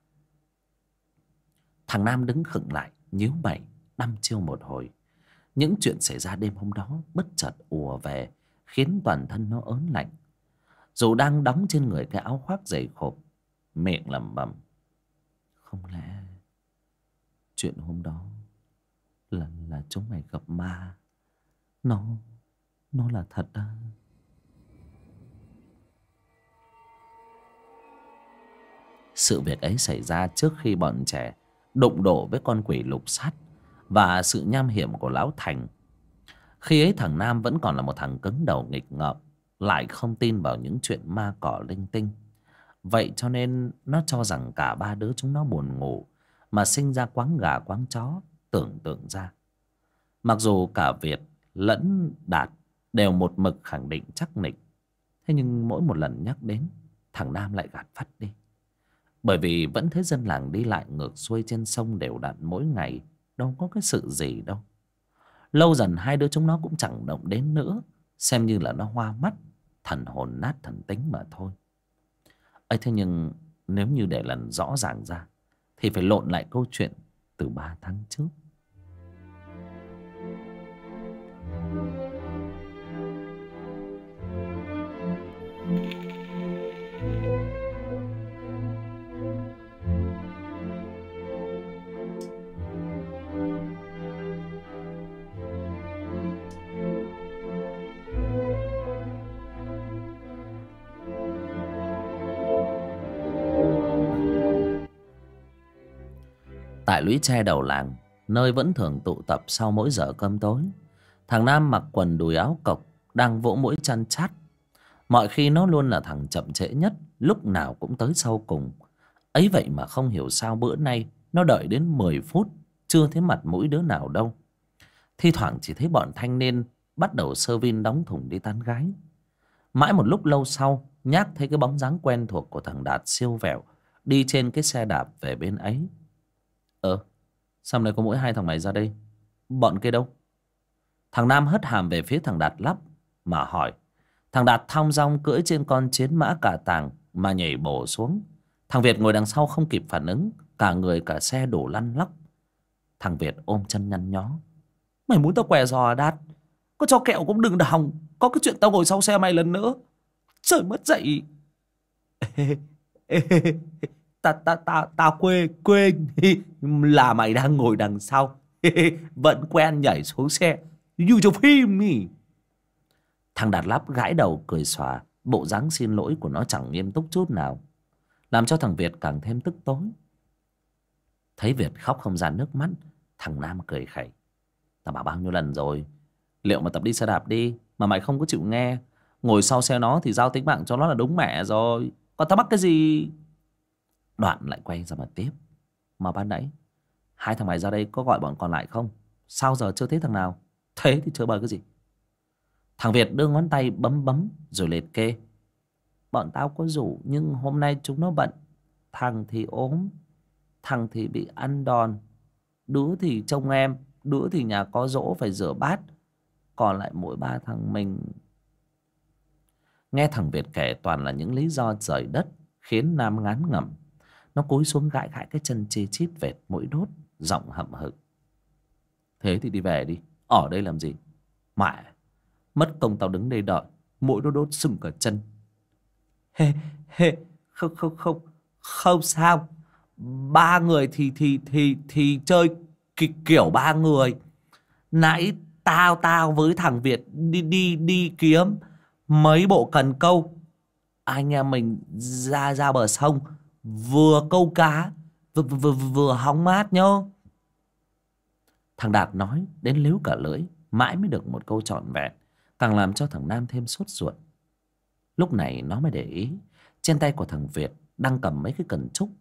Thằng Nam đứng khựng lại, nhíu mày đăm chiêu một hồi. Những chuyện xảy ra đêm hôm đó bất chợt ùa về, khiến toàn thân nó ớn lạnh. Dù đang đóng trên người cái áo khoác dày khộp, miệng lẩm bẩm: không lẽ chuyện hôm đó là chúng mày gặp ma? Nó là thật à? Sự việc ấy xảy ra trước khi bọn trẻ đụng độ với con quỷ lục sát và sự nham hiểm của lão Thành. Khi ấy thằng Nam vẫn còn là một thằng cứng đầu nghịch ngợm, lại không tin vào những chuyện ma cỏ linh tinh. Vậy cho nên nó cho rằng cả ba đứa chúng nó buồn ngủ mà sinh ra quáng gà quáng chó, tưởng tượng ra. Mặc dù cả Việt lẫn Đạt đều một mực khẳng định chắc nịch, thế nhưng mỗi một lần nhắc đến, thằng Nam lại gạt phắt đi. Bởi vì vẫn thấy dân làng đi lại ngược xuôi trên sông đều đặn mỗi ngày, đâu có cái sự gì đâu. Lâu dần hai đứa chúng nó cũng chẳng động đến nữa, xem như là nó hoa mắt, thần hồn nát thần tính mà thôi. ấy thế nhưng nếu như để lần rõ ràng ra thì phải lộn lại câu chuyện từ 3 tháng trước. Tại lũy tre đầu làng, nơi vẫn thường tụ tập sau mỗi giờ cơm tối, thằng Nam mặc quần đùi áo cộc đang vỗ mũi chăn chát. Mọi khi nó luôn là thằng chậm trễ nhất, lúc nào cũng tới sau cùng. Ấy vậy mà không hiểu sao bữa nay nó đợi đến 10 phút chưa thấy mặt mũi đứa nào đâu. Thi thoảng chỉ thấy bọn thanh niên bắt đầu sơ vin đóng thùng đi tán gái. Mãi một lúc lâu sau, Nhác thấy cái bóng dáng quen thuộc của thằng Đạt siêu vẹo đi trên cái xe đạp về bên ấy. Sao này có mỗi hai thằng mày ra đây? Bọn kia đâu? Thằng Nam hất hàm về phía thằng Đạt Lắp mà hỏi. Thằng Đạt thong dong cưỡi trên con chiến mã cả tàng mà nhảy bổ xuống. Thằng Việt ngồi đằng sau không kịp phản ứng, cả người cả xe đổ lăn lóc. Thằng Việt ôm chân nhăn nhó. Mày muốn tao què giò à Đạt? Có cho kẹo cũng đừng hòng. Có cái chuyện tao ngồi sau xe mày lần nữa. Trời mất dậy. Tao quên là mày đang ngồi đằng sau. Vẫn quen nhảy xuống xe như trong phim ý. Thằng Đạt Lắp gãi đầu cười xòa. Bộ dáng xin lỗi của nó chẳng nghiêm túc chút nào, làm cho thằng Việt càng thêm tức tối. Thấy Việt khóc không ra nước mắt, thằng Nam cười khẩy. Tao bảo bao nhiêu lần rồi, liệu mà tập đi xe đạp đi mà mày không có chịu nghe. Ngồi sau xe nó thì giao tính mạng cho nó là đúng mẹ rồi, còn tao mắc cái gì. Đoạn lại quay ra mà tiếp. Mà ban nãy hai thằng mày ra đây có gọi bọn còn lại không? Sao giờ chưa thấy thằng nào? Thế thì chơi bời cái gì? Thằng Việt đưa ngón tay bấm bấm rồi liệt kê. Bọn tao có rủ nhưng hôm nay chúng nó bận. Thằng thì ốm, thằng thì bị ăn đòn, đứa thì trông em, đứa thì nhà có giỗ phải rửa bát, còn lại mỗi ba thằng mình. Nghe thằng Việt kể toàn là những lý do rời đất, khiến Nam ngán ngẩm. Nó cúi xuống gãi gãi cái chân chi chít vệt mũi đốt, giọng hậm hực. Thế thì đi về đi, ở đây làm gì? Mẹ, mất công tao đứng đây đợi, mũi nó đốt sưng cả chân. Không sao. Ba người thì chơi kiểu ba người. Nãy tao với thằng Việt đi kiếm mấy bộ cần câu. Anh em mình ra bờ sông, vừa câu cá vừa hóng mát nhá. Thằng Đạt nói đến líu cả lưỡi, mãi mới được một câu trọn vẹn, càng làm cho thằng Nam thêm sốt ruột. Lúc này nó mới để ý trên tay của thằng Việt đang cầm mấy cái cần trúc.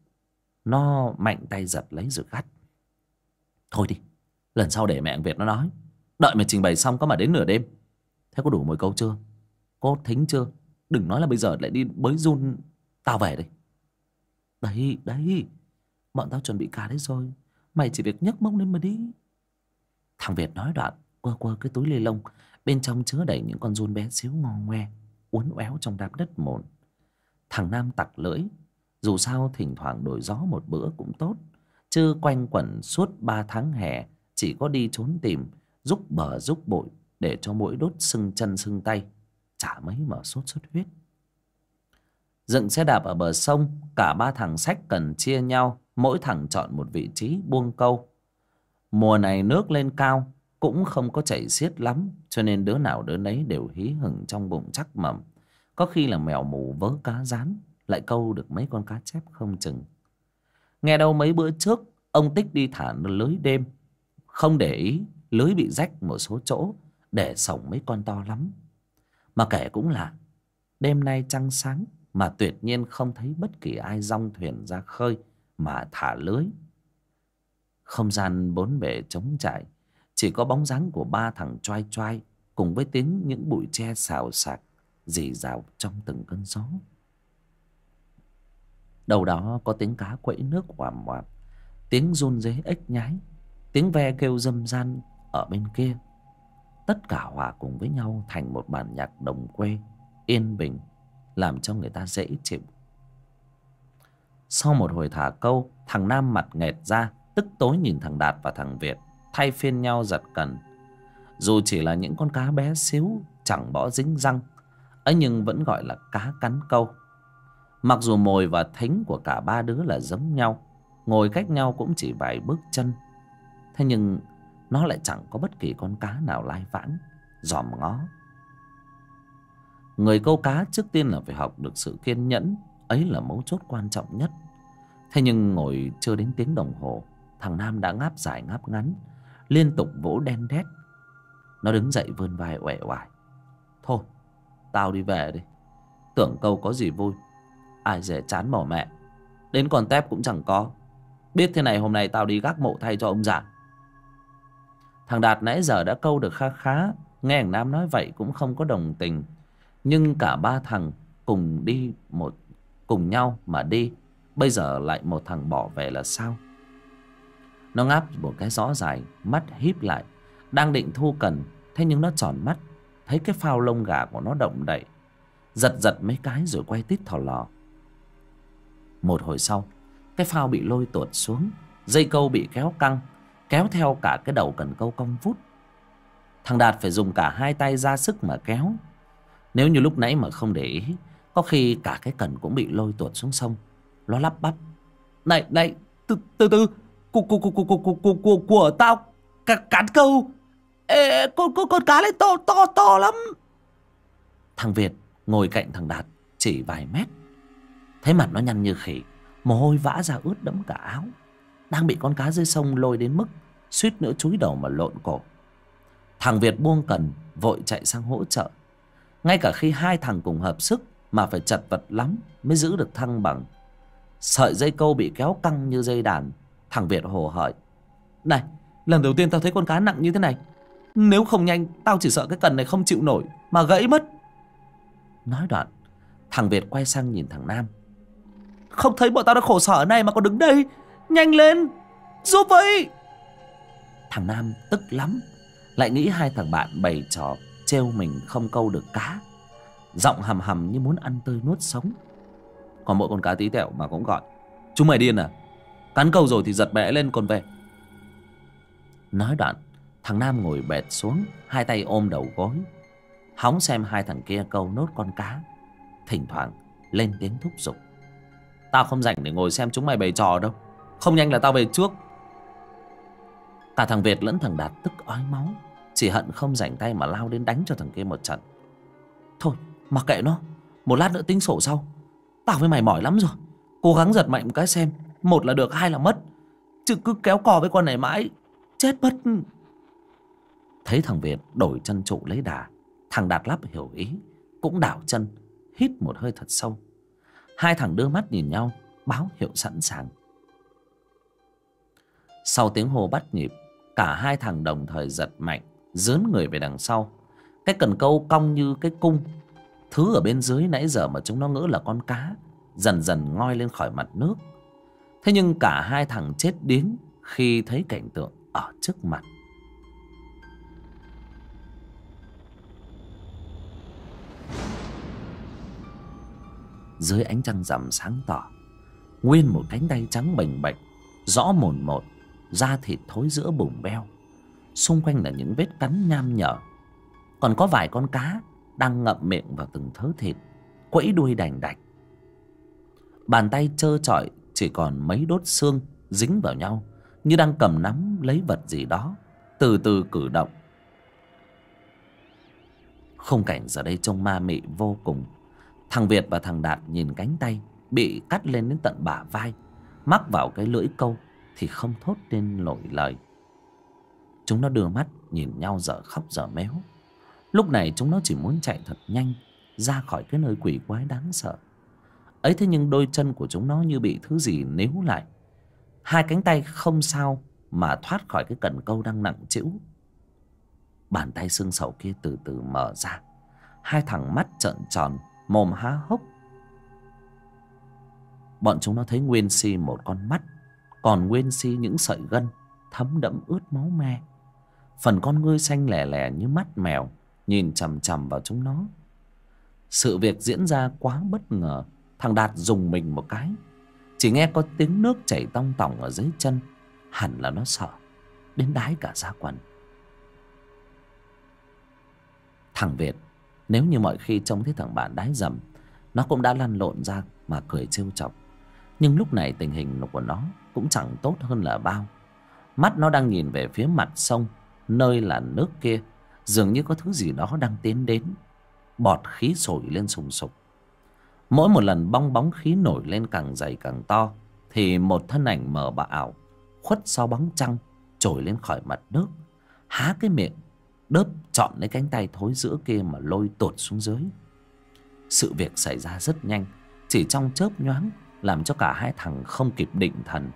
Nó mạnh tay giật lấy rồi gắt. Thôi đi, lần sau để mẹ thằng Việt nó nói. Đợi mày trình bày xong có mà đến nửa đêm. Thế có đủ mồi câu chưa? Có thính chưa? Đừng nói là bây giờ lại đi bới giun tao về đây. Đấy, đấy, bọn tao chuẩn bị cả đấy rồi. Mày chỉ việc nhấc mông lên mà đi. Thằng Việt nói đoạn quơ quơ cái túi ni lông, bên trong chứa đầy những con giun bé xíu ngo ngoe uốn éo trong đám đất mồn. Thằng Nam tặc lưỡi, dù sao thỉnh thoảng đổi gió một bữa cũng tốt, chứ quanh quẩn suốt 3 tháng hè chỉ có đi trốn tìm, giúp bờ giúp bụi để cho mỗi đốt sưng chân sưng tay, chả mấy mà sốt xuất huyết. Dựng xe đạp ở bờ sông, cả 3 thằng xách cần chia nhau, mỗi thằng chọn một vị trí buông câu. Mùa này nước lên cao, cũng không có chảy xiết lắm, cho nên đứa nào đứa nấy đều hí hửng trong bụng chắc mẩm. Có khi là mèo mù vớ cá rán, lại câu được mấy con cá chép không chừng. Nghe đâu mấy bữa trước ông Tích đi thả lưới đêm, không để ý lưới bị rách một số chỗ, để sổng mấy con to lắm. Mà kể cũng lạ, đêm nay trăng sáng mà tuyệt nhiên không thấy bất kỳ ai dong thuyền ra khơi mà thả lưới. Không gian bốn bề trống trải, chỉ có bóng dáng của 3 thằng choai choai cùng với tiếng những bụi tre xào xạc rì rào trong từng cơn gió. Đâu đó có tiếng cá quẫy nước oàm oàm, tiếng run rế ếch nhái, tiếng ve kêu râm ran ở bên kia. Tất cả hòa cùng với nhau thành một bản nhạc đồng quê yên bình, làm cho người ta dễ chịu. Sau một hồi thả câu, thằng Nam mặt nghẹt ra, tức tối nhìn thằng Đạt và thằng Việt thay phiên nhau giật cần. Dù chỉ là những con cá bé xíu chẳng bỏ dính răng ấy, nhưng vẫn gọi là cá cắn câu. Mặc dù mồi và thính của cả 3 đứa là giống nhau, ngồi cách nhau cũng chỉ vài bước chân, thế nhưng nó lại chẳng có bất kỳ con cá nào lai vãng dòm ngó. Người câu cá trước tiên là phải học được sự kiên nhẫn, ấy là mấu chốt quan trọng nhất. Thế nhưng ngồi chưa đến tiếng đồng hồ, thằng Nam đã ngáp dài ngáp ngắn, liên tục vỗ đen đét. Nó đứng dậy vươn vai uể oải. Thôi, tao đi về đi. Tưởng câu có gì vui, ai dè chán bỏ mẹ. Đến con tép cũng chẳng có. Biết thế này hôm nay tao đi gác mộ thay cho ông già. Thằng Đạt nãy giờ đã câu được kha khá, nghe thằng Nam nói vậy cũng không có đồng tình. Nhưng cả 3 thằng cùng nhau mà đi, bây giờ lại một thằng bỏ về là sao? Nó ngáp một cái rõ dài, mắt híp lại, đang định thu cần, thế nhưng nó tròn mắt, thấy cái phao lông gà của nó động đậy, giật giật mấy cái rồi quay tít thò lò. Một hồi sau, cái phao bị lôi tuột xuống, dây câu bị kéo căng, kéo theo cả cái đầu cần câu cong vút. Thằng Đạt phải dùng cả 2 tay ra sức mà kéo. Nếu như lúc nãy mà không để ý, có khi cả cái cần cũng bị lôi tuột xuống sông. Nó lắp bắp: Này, từ của tao cán câu. Ê, con cá này to lắm. Thằng Việt ngồi cạnh thằng Đạt chỉ vài mét, thấy mặt nó nhăn như khỉ, mồ hôi vã ra ướt đẫm cả áo, đang bị con cá dưới sông lôi đến mức suýt nữa chúi đầu mà lộn cổ. Thằng Việt buông cần vội chạy sang hỗ trợ. Ngay cả khi 2 thằng cùng hợp sức mà phải chật vật lắm mới giữ được thăng bằng. Sợi dây câu bị kéo căng như dây đàn. Thằng Việt hồ hởi: Này, lần đầu tiên tao thấy con cá nặng như thế này. Nếu không nhanh tao chỉ sợ cái cần này không chịu nổi mà gãy mất. Nói đoạn, thằng Việt quay sang nhìn thằng Nam: Không thấy bọn tao đã khổ sở ở này mà còn đứng đây. Nhanh lên, giúp với. Thằng Nam tức lắm, lại nghĩ 2 thằng bạn bày trò trêu mình không câu được cá, giọng hầm hầm như muốn ăn tươi nuốt sống. Còn mỗi con cá tí tẹo mà cũng gọi: Chúng mày điên à? Cắn câu rồi thì giật bẹ lên còn về. Nói đoạn, thằng Nam ngồi bệt xuống, 2 tay ôm đầu gối, hóng xem 2 thằng kia câu nốt con cá, thỉnh thoảng lên tiếng thúc giục: Tao không rảnh để ngồi xem chúng mày bày trò đâu. Không nhanh là tao về trước. Cả thằng Việt lẫn thằng Đạt tức ói máu, chỉ hận không rảnh tay mà lao đến đánh cho thằng kia một trận. Thôi mặc kệ nó, một lát nữa tính sổ sau. Tao với mày mỏi lắm rồi, cố gắng giật mạnh một cái xem, một là được 2 là mất, chứ cứ kéo cò với con này mãi chết mất. Thấy thằng Việt đổi chân trụ lấy đà, thằng Đạt lắp hiểu ý, cũng đảo chân hít một hơi thật sâu. 2 thằng đưa mắt nhìn nhau, báo hiệu sẵn sàng. Sau tiếng hô bắt nhịp, cả 2 thằng đồng thời giật mạnh, dướn người về đằng sau. Cái cần câu cong như cái cung. Thứ ở bên dưới nãy giờ mà chúng nó ngỡ là con cá dần dần ngoi lên khỏi mặt nước. Thế nhưng cả hai thằng chết điếng khi thấy cảnh tượng ở trước mặt. Dưới ánh trăng rằm sáng tỏ, nguyên một cánh tay trắng bềnh bệch, rõ mồn một, da thịt thối rữa bùng beo. Xung quanh là những vết cắn nham nhở. Còn có vài con cá đang ngậm miệng vào từng thớ thịt, quẫy đuôi đành đạch. Bàn tay trơ trọi chỉ còn mấy đốt xương dính vào nhau, như đang cầm nắm lấy vật gì đó, từ từ cử động. Khung cảnh giờ đây trông ma mị vô cùng. Thằng Việt và thằng Đạt nhìn cánh tay bị cắt lên đến tận bả vai, mắc vào cái lưỡi câu thì không thốt nên nổi lời. Chúng nó đưa mắt nhìn nhau dở khóc dở méo. Lúc này chúng nó chỉ muốn chạy thật nhanh ra khỏi cái nơi quỷ quái đáng sợ ấy. Thế nhưng đôi chân của chúng nó như bị thứ gì níu lại. Hai cánh tay không sao mà thoát khỏi cái cần câu đang nặng trĩu. Bàn tay xương sầu kia từ từ mở ra. Hai thằng mắt trợn tròn, mồm há hốc. Bọn chúng nó thấy nguyên si một con mắt, còn nguyên si những sợi gân thấm đẫm ướt máu me. Phần con ngươi xanh lè lè như mắt mèo nhìn chằm chằm vào chúng nó. Sự việc diễn ra quá bất ngờ. Thằng Đạt rùng mình một cái. Chỉ nghe có tiếng nước chảy tong tỏng ở dưới chân. Hẳn là nó sợ đến đái cả da quần. Thằng Việt nếu như mọi khi trông thấy thằng bạn đái dầm, nó cũng đã lăn lộn ra mà cười trêu chọc. Nhưng lúc này tình hình của nó cũng chẳng tốt hơn là bao. Mắt nó đang nhìn về phía mặt sông, nơi là nước kia. Dường như có thứ gì đó đang tiến đến. Bọt khí sổi lên sùng sục. Mỗi một lần bong bóng khí nổi lên càng dày càng to, thì một thân ảnh mờ ảo khuất sau bóng trăng trồi lên khỏi mặt nước, há cái miệng đớp trọn lấy cánh tay thối rữa kia mà lôi tụt xuống dưới. Sự việc xảy ra rất nhanh, chỉ trong chớp nhoáng, làm cho cả hai thằng không kịp định thần.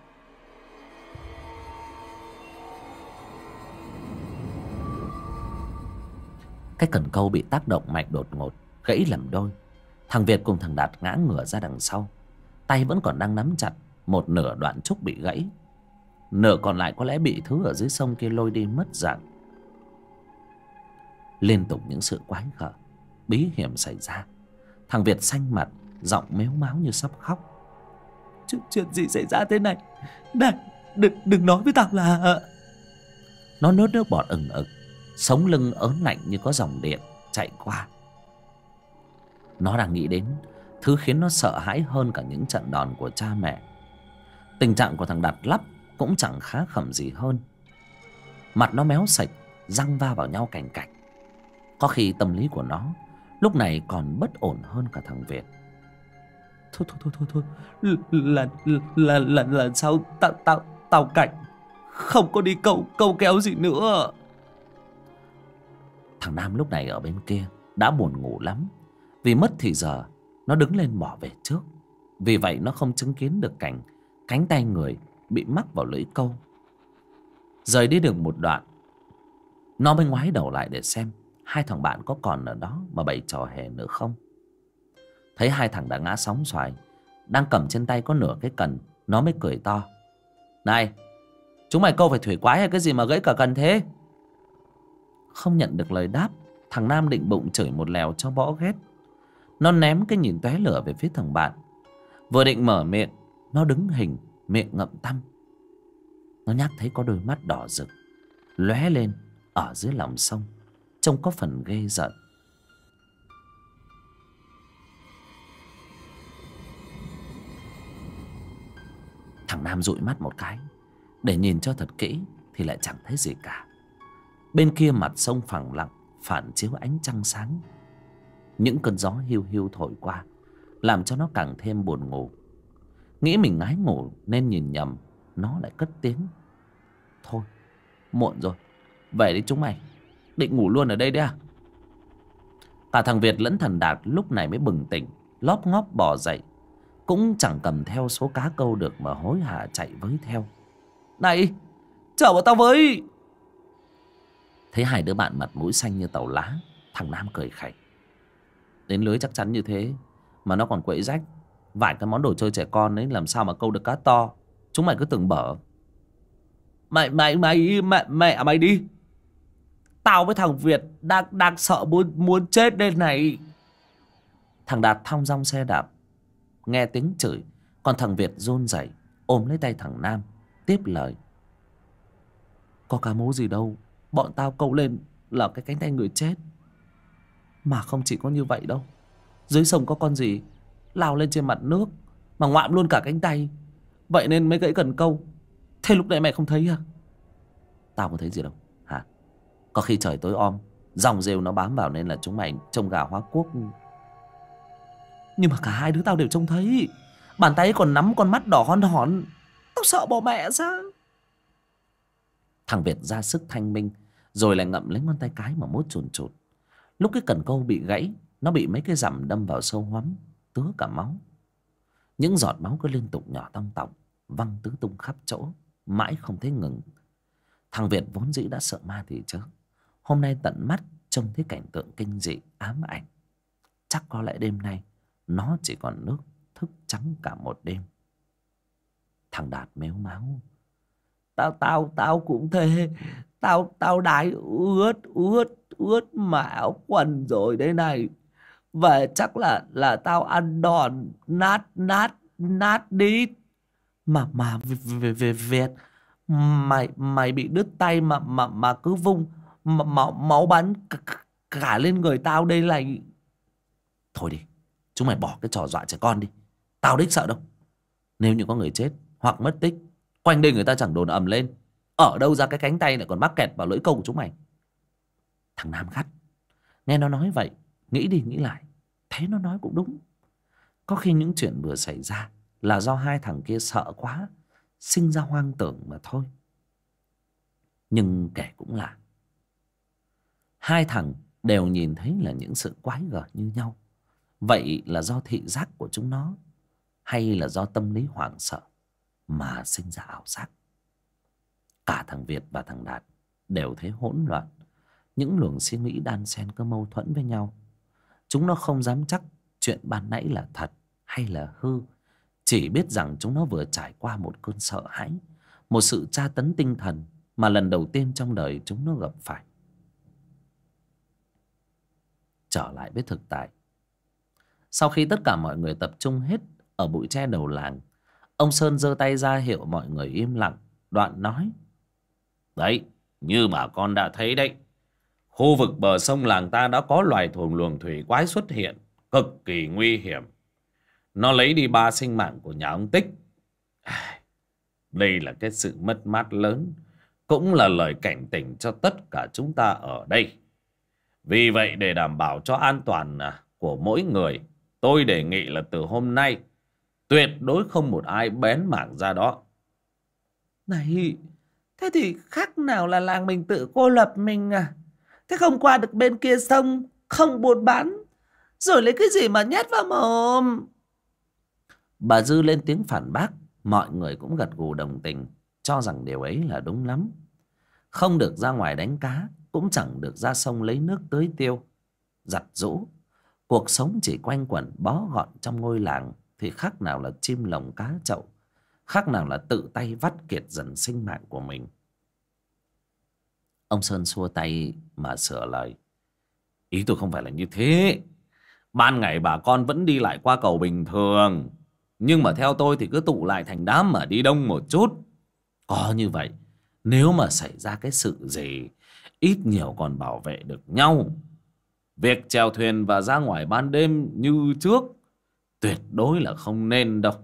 Cái cần câu bị tác động mạnh đột ngột, gãy làm đôi. Thằng Việt cùng thằng Đạt ngã ngửa ra đằng sau. Tay vẫn còn đang nắm chặt một nửa đoạn trúc bị gãy. Nửa còn lại có lẽ bị thứ ở dưới sông kia lôi đi mất dạng. Liên tục những sự quái gở bí hiểm xảy ra. Thằng Việt xanh mặt, giọng mếu máo như sắp khóc. Chuyện gì xảy ra thế này? Này, đừng nói với tao là... Nó nuốt nước bọt ừng ực, sống lưng ớn lạnh như có dòng điện chạy qua. Nó đang nghĩ đến thứ khiến nó sợ hãi hơn cả những trận đòn của cha mẹ. Tình trạng của thằng Đạt Lắp cũng chẳng khá khẩm gì hơn. Mặt nó méo sạch, răng va vào nhau cành cạch. Có khi tâm lý của nó lúc này còn bất ổn hơn cả thằng Việt. Thôi là sao tao Cảnh không có đi câu kéo gì nữa. Thằng Nam lúc này ở bên kia đã buồn ngủ lắm. Vì mất thì giờ nó đứng lên bỏ về trước. Vì vậy nó không chứng kiến được cảnh cánh tay người bị mắc vào lưỡi câu. Rời đi được một đoạn, nó mới ngoái đầu lại để xem hai thằng bạn có còn ở đó mà bày trò hề nữa không. Thấy hai thằng đã ngã sóng xoài, đang cầm trên tay có nửa cái cần, nó mới cười to. Này, chúng mày câu phải thủy quái hay cái gì mà gãy cả cần thế? Không nhận được lời đáp, thằng Nam định bụng chửi một lèo cho bỏ ghét. Nó ném cái nhìn tóe lửa về phía thằng bạn. Vừa định mở miệng, nó đứng hình, miệng ngậm tăm. Nó nhắc thấy có đôi mắt đỏ rực lóe lên ở dưới lòng sông, trông có phần ghê giận. Thằng Nam dụi mắt một cái để nhìn cho thật kỹ thì lại chẳng thấy gì cả. Bên kia mặt sông phẳng lặng phản chiếu ánh trăng sáng. Những cơn gió hiu hiu thổi qua làm cho nó càng thêm buồn ngủ. Nghĩ mình ngái ngủ nên nhìn nhầm, nó lại cất tiếng. Thôi, muộn rồi, về đi chúng mày. Định ngủ luôn ở đây đấy à? Cả thằng Việt lẫn thằng Đạt lúc này mới bừng tỉnh, lóp ngóp bò dậy. Cũng chẳng cầm theo số cá câu được mà hối hả chạy với theo. Này, chờ bọn tao với! Thấy hai đứa bạn mặt mũi xanh như tàu lá, thằng Nam cười khẩy. Đến lưới chắc chắn như thế mà nó còn quậy rách. Vài cái món đồ chơi trẻ con ấy làm sao mà câu được cá to. Chúng mày cứ tưởng bở. Mẹ mày đi. Tao với thằng Việt đang sợ muốn chết đây này. Thằng Đạt thong dong xe đạp, nghe tiếng chửi. Còn thằng Việt run rẩy ôm lấy tay thằng Nam, tiếp lời. Có cá mú gì đâu, bọn tao câu lên là cái cánh tay người chết. Mà không chỉ có như vậy đâu, dưới sông có con gì lao lên trên mặt nước mà ngoạm luôn cả cánh tay. Vậy nên mới gãy cần câu. Thế lúc nãy mày không thấy à? Tao không thấy gì đâu hả? Có khi trời tối om, dòng rêu nó bám vào nên là chúng mày trông gà hóa quốc. Nhưng mà cả hai đứa tao đều trông thấy. Bàn tay còn nắm con mắt đỏ hon hòn. Tao sợ bỏ mẹ sao? Thằng Việt ra sức thanh minh, rồi lại ngậm lấy ngón tay cái mà mút chùn chụt. Lúc cái cần câu bị gãy, nó bị mấy cái dằm đâm vào sâu hoắm, tứa cả máu. Những giọt máu cứ liên tục nhỏ tong tọng, văng tứ tung khắp chỗ, mãi không thấy ngừng. Thằng Việt vốn dĩ đã sợ ma thì chớ, hôm nay tận mắt trông thấy cảnh tượng kinh dị ám ảnh. Chắc có lẽ đêm nay nó chỉ còn nước thức trắng cả một đêm. Thằng Đạt mếu máo. Tao cũng thế. Tao đái ướt mà áo quần rồi đây này. Về chắc là tao ăn đòn nát đi. Mà về Việt, mày bị đứt tay mà cứ vung máu bắn cả lên người tao đây này. Thôi đi, chúng mày bỏ cái trò dọa trẻ con đi. Tao đích sợ đâu. Nếu như có người chết hoặc mất tích, quanh đây người ta chẳng đồn ầm lên. Ở đâu ra cái cánh tay lại còn mắc kẹt vào lưỡi câu của chúng mày? Thằng Nam gắt. Nghe nó nói vậy, nghĩ đi nghĩ lại, thấy nó nói cũng đúng. Có khi những chuyện vừa xảy ra là do hai thằng kia sợ quá, sinh ra hoang tưởng mà thôi. Nhưng kể cũng lạ, hai thằng đều nhìn thấy là những sự quái gở như nhau. Vậy là do thị giác của chúng nó, hay là do tâm lý hoảng sợ mà sinh ra ảo giác? Cả thằng Việt và thằng Đạt đều thấy hỗn loạn. Những luồng suy nghĩ đan xen cứ mâu thuẫn với nhau. Chúng nó không dám chắc chuyện ban nãy là thật hay là hư. Chỉ biết rằng chúng nó vừa trải qua một cơn sợ hãi, một sự tra tấn tinh thần mà lần đầu tiên trong đời chúng nó gặp phải. Trở lại với thực tại, sau khi tất cả mọi người tập trung hết ở bụi tre đầu làng, ông Sơn giơ tay ra hiệu mọi người im lặng, đoạn nói. Đấy, như bà con đã thấy đấy, khu vực bờ sông làng ta đã có loài luồng thủy quái xuất hiện, cực kỳ nguy hiểm. Nó lấy đi 3 sinh mạng của nhà ông Tích. Đây là cái sự mất mát lớn, cũng là lời cảnh tỉnh cho tất cả chúng ta ở đây. Vì vậy để đảm bảo cho an toàn của mỗi người, tôi đề nghị là từ hôm nay tuyệt đối không một ai bén mảng ra đó. Này, thế thì khác nào là làng mình tự cô lập mình à? Thế không qua được bên kia sông, không buôn bán, rồi lấy cái gì mà nhét vào mồm? Bà Dư lên tiếng phản bác. Mọi người cũng gật gù đồng tình, cho rằng điều ấy là đúng lắm. Không được ra ngoài đánh cá, cũng chẳng được ra sông lấy nước tưới tiêu, giặt giũ. Cuộc sống chỉ quanh quẩn bó gọn trong ngôi làng thì khác nào là chim lồng cá chậu, khác nào là tự tay vắt kiệt dần sinh mạng của mình. Ông Sơn xua tay mà sửa lời. Ý tôi không phải là như thế. Ban ngày bà con vẫn đi lại qua cầu bình thường, nhưng mà theo tôi thì cứ tụ lại thành đám mà đi đông một chút. Có như vậy, nếu mà xảy ra cái sự gì, ít nhiều còn bảo vệ được nhau. Việc chèo thuyền và ra ngoài ban đêm như trước tuyệt đối là không nên đâu.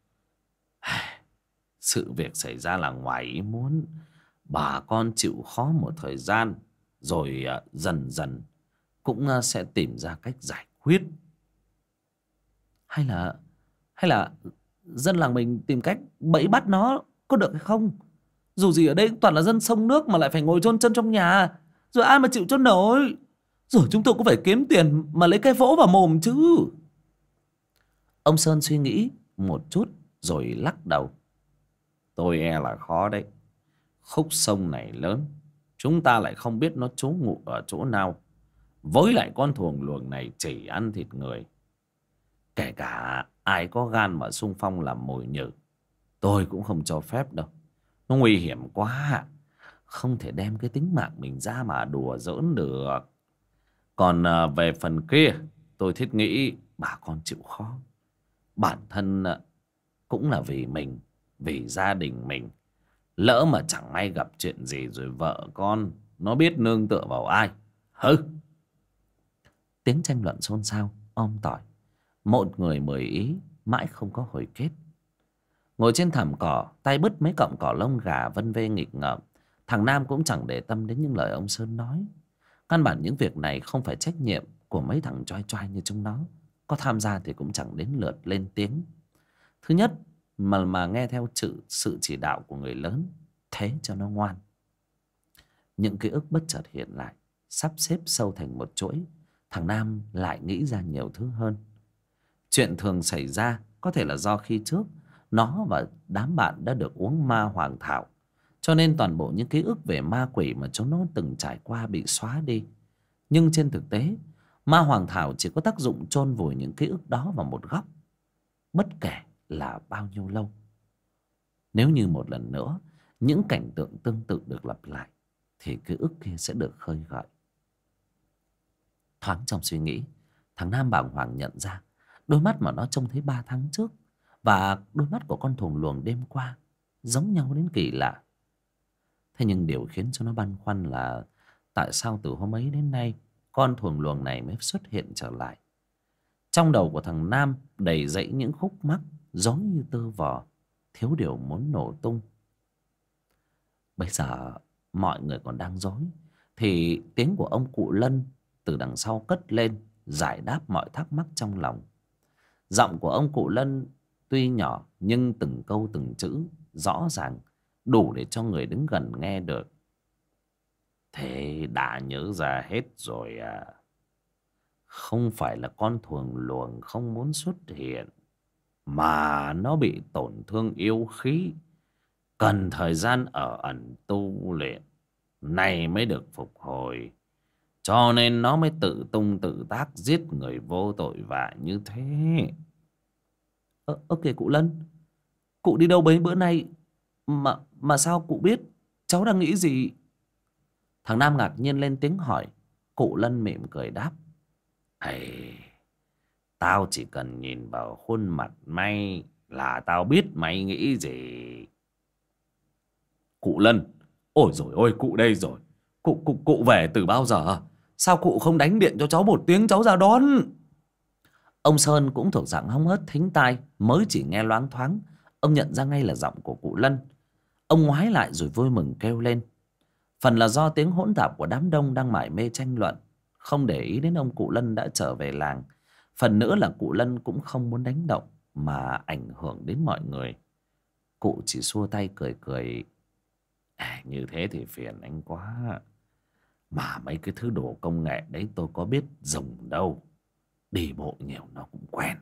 Sự việc xảy ra là ngoài ý muốn, bà con chịu khó một thời gian, rồi dần dần cũng sẽ tìm ra cách giải quyết. Hay là dân làng mình tìm cách bẫy bắt nó có được hay không? Dù gì ở đây toàn là dân sông nước mà lại phải ngồi chôn chân trong nhà, rồi ai mà chịu chôn nổi. Rồi chúng tôi cũng phải kiếm tiền mà lấy cái vỗ vào mồm chứ. Ông Sơn suy nghĩ một chút rồi lắc đầu. Tôi e là khó đấy. Khúc sông này lớn, chúng ta lại không biết nó trú ngụ ở chỗ nào. Với lại con thuồng luồng này chỉ ăn thịt người. Kể cả ai có gan mà xung phong làm mồi nhử, tôi cũng không cho phép đâu. Nó nguy hiểm quá, không thể đem cái tính mạng mình ra mà đùa giỡn được. Còn về phần kia, tôi thiết nghĩ bà con chịu khó. Bản thân cũng là vì mình, vì gia đình mình. Lỡ mà chẳng may gặp chuyện gì rồi vợ con nó biết nương tựa vào ai. Hừ. Tiếng tranh luận xôn xao om tỏi, một người mười ý, mãi không có hồi kết. Ngồi trên thảm cỏ, tay bứt mấy cọng cỏ lông gà vân vê nghịch ngợm, thằng Nam cũng chẳng để tâm đến những lời ông Sơn nói. Căn bản những việc này không phải trách nhiệm của mấy thằng choai choai như chúng nó. Có tham gia thì cũng chẳng đến lượt lên tiếng. Thứ nhất mà nghe theo sự chỉ đạo của người lớn, thế cho nó ngoan. Những ký ức bất chợt hiện lại, sắp xếp sâu thành một chuỗi. Thằng Nam lại nghĩ ra nhiều thứ hơn. Chuyện thường xảy ra có thể là do khi trước nó và đám bạn đã được uống ma hoàng thảo, cho nên toàn bộ những ký ức về ma quỷ mà chúng nó từng trải qua bị xóa đi. Nhưng trên thực tế, ma hoàng thảo chỉ có tác dụng chôn vùi những ký ức đó vào một góc, bất kể là bao nhiêu lâu. Nếu như một lần nữa những cảnh tượng tương tự được lặp lại, thì ký ức kia sẽ được khơi gợi. Thoáng trong suy nghĩ, thằng Nam bàng hoàng nhận ra đôi mắt mà nó trông thấy 3 tháng trước và đôi mắt của con thuồng luồng đêm qua giống nhau đến kỳ lạ. Thế nhưng điều khiến cho nó băn khoăn là tại sao từ hôm ấy đến nay con thuồng luồng này mới xuất hiện trở lại. Trong đầu của thằng Nam đầy dẫy những khúc mắc giống như tơ vò, thiếu điều muốn nổ tung. Bây giờ mọi người còn đang rối, thì tiếng của ông cụ Lân từ đằng sau cất lên, giải đáp mọi thắc mắc trong lòng. Giọng của ông cụ Lân tuy nhỏ nhưng từng câu từng chữ rõ ràng, đủ để cho người đứng gần nghe được. Thế đã nhớ ra hết rồi à? Không phải là con thuồng luồng không muốn xuất hiện, mà nó bị tổn thương yêu khí, cần thời gian ở ẩn tu luyện này mới được phục hồi. Cho nên nó mới tự tung tự tác giết người vô tội vạ như thế. Kìa cụ Lân, cụ đi đâu bấy bữa nay mà sao cụ biết cháu đang nghĩ gì? Thằng Nam ngạc nhiên lên tiếng hỏi. Cụ Lân mỉm cười đáp: Ây, tao chỉ cần nhìn vào khuôn mặt mày là tao biết mày nghĩ gì. Cụ Lân, ôi rồi ôi, cụ đây rồi. Cụ về từ bao giờ? Sao cụ không đánh điện cho cháu một tiếng cháu ra đón? Ông Sơn cũng thuộc dạng hóng hớt thính tai, mới chỉ nghe loáng thoáng, ông nhận ra ngay là giọng của cụ Lân. Ông ngoái lại rồi vui mừng kêu lên. Phần là do tiếng hỗn tạp của đám đông đang mải mê tranh luận, không để ý đến ông cụ Lân đã trở về làng. Phần nữa là cụ Lân cũng không muốn đánh động mà ảnh hưởng đến mọi người. Cụ chỉ xua tay cười cười: Như thế thì phiền anh quá. Mà mấy cái thứ đồ công nghệ đấy tôi có biết dùng đâu. Đi bộ nhiều nó cũng quen.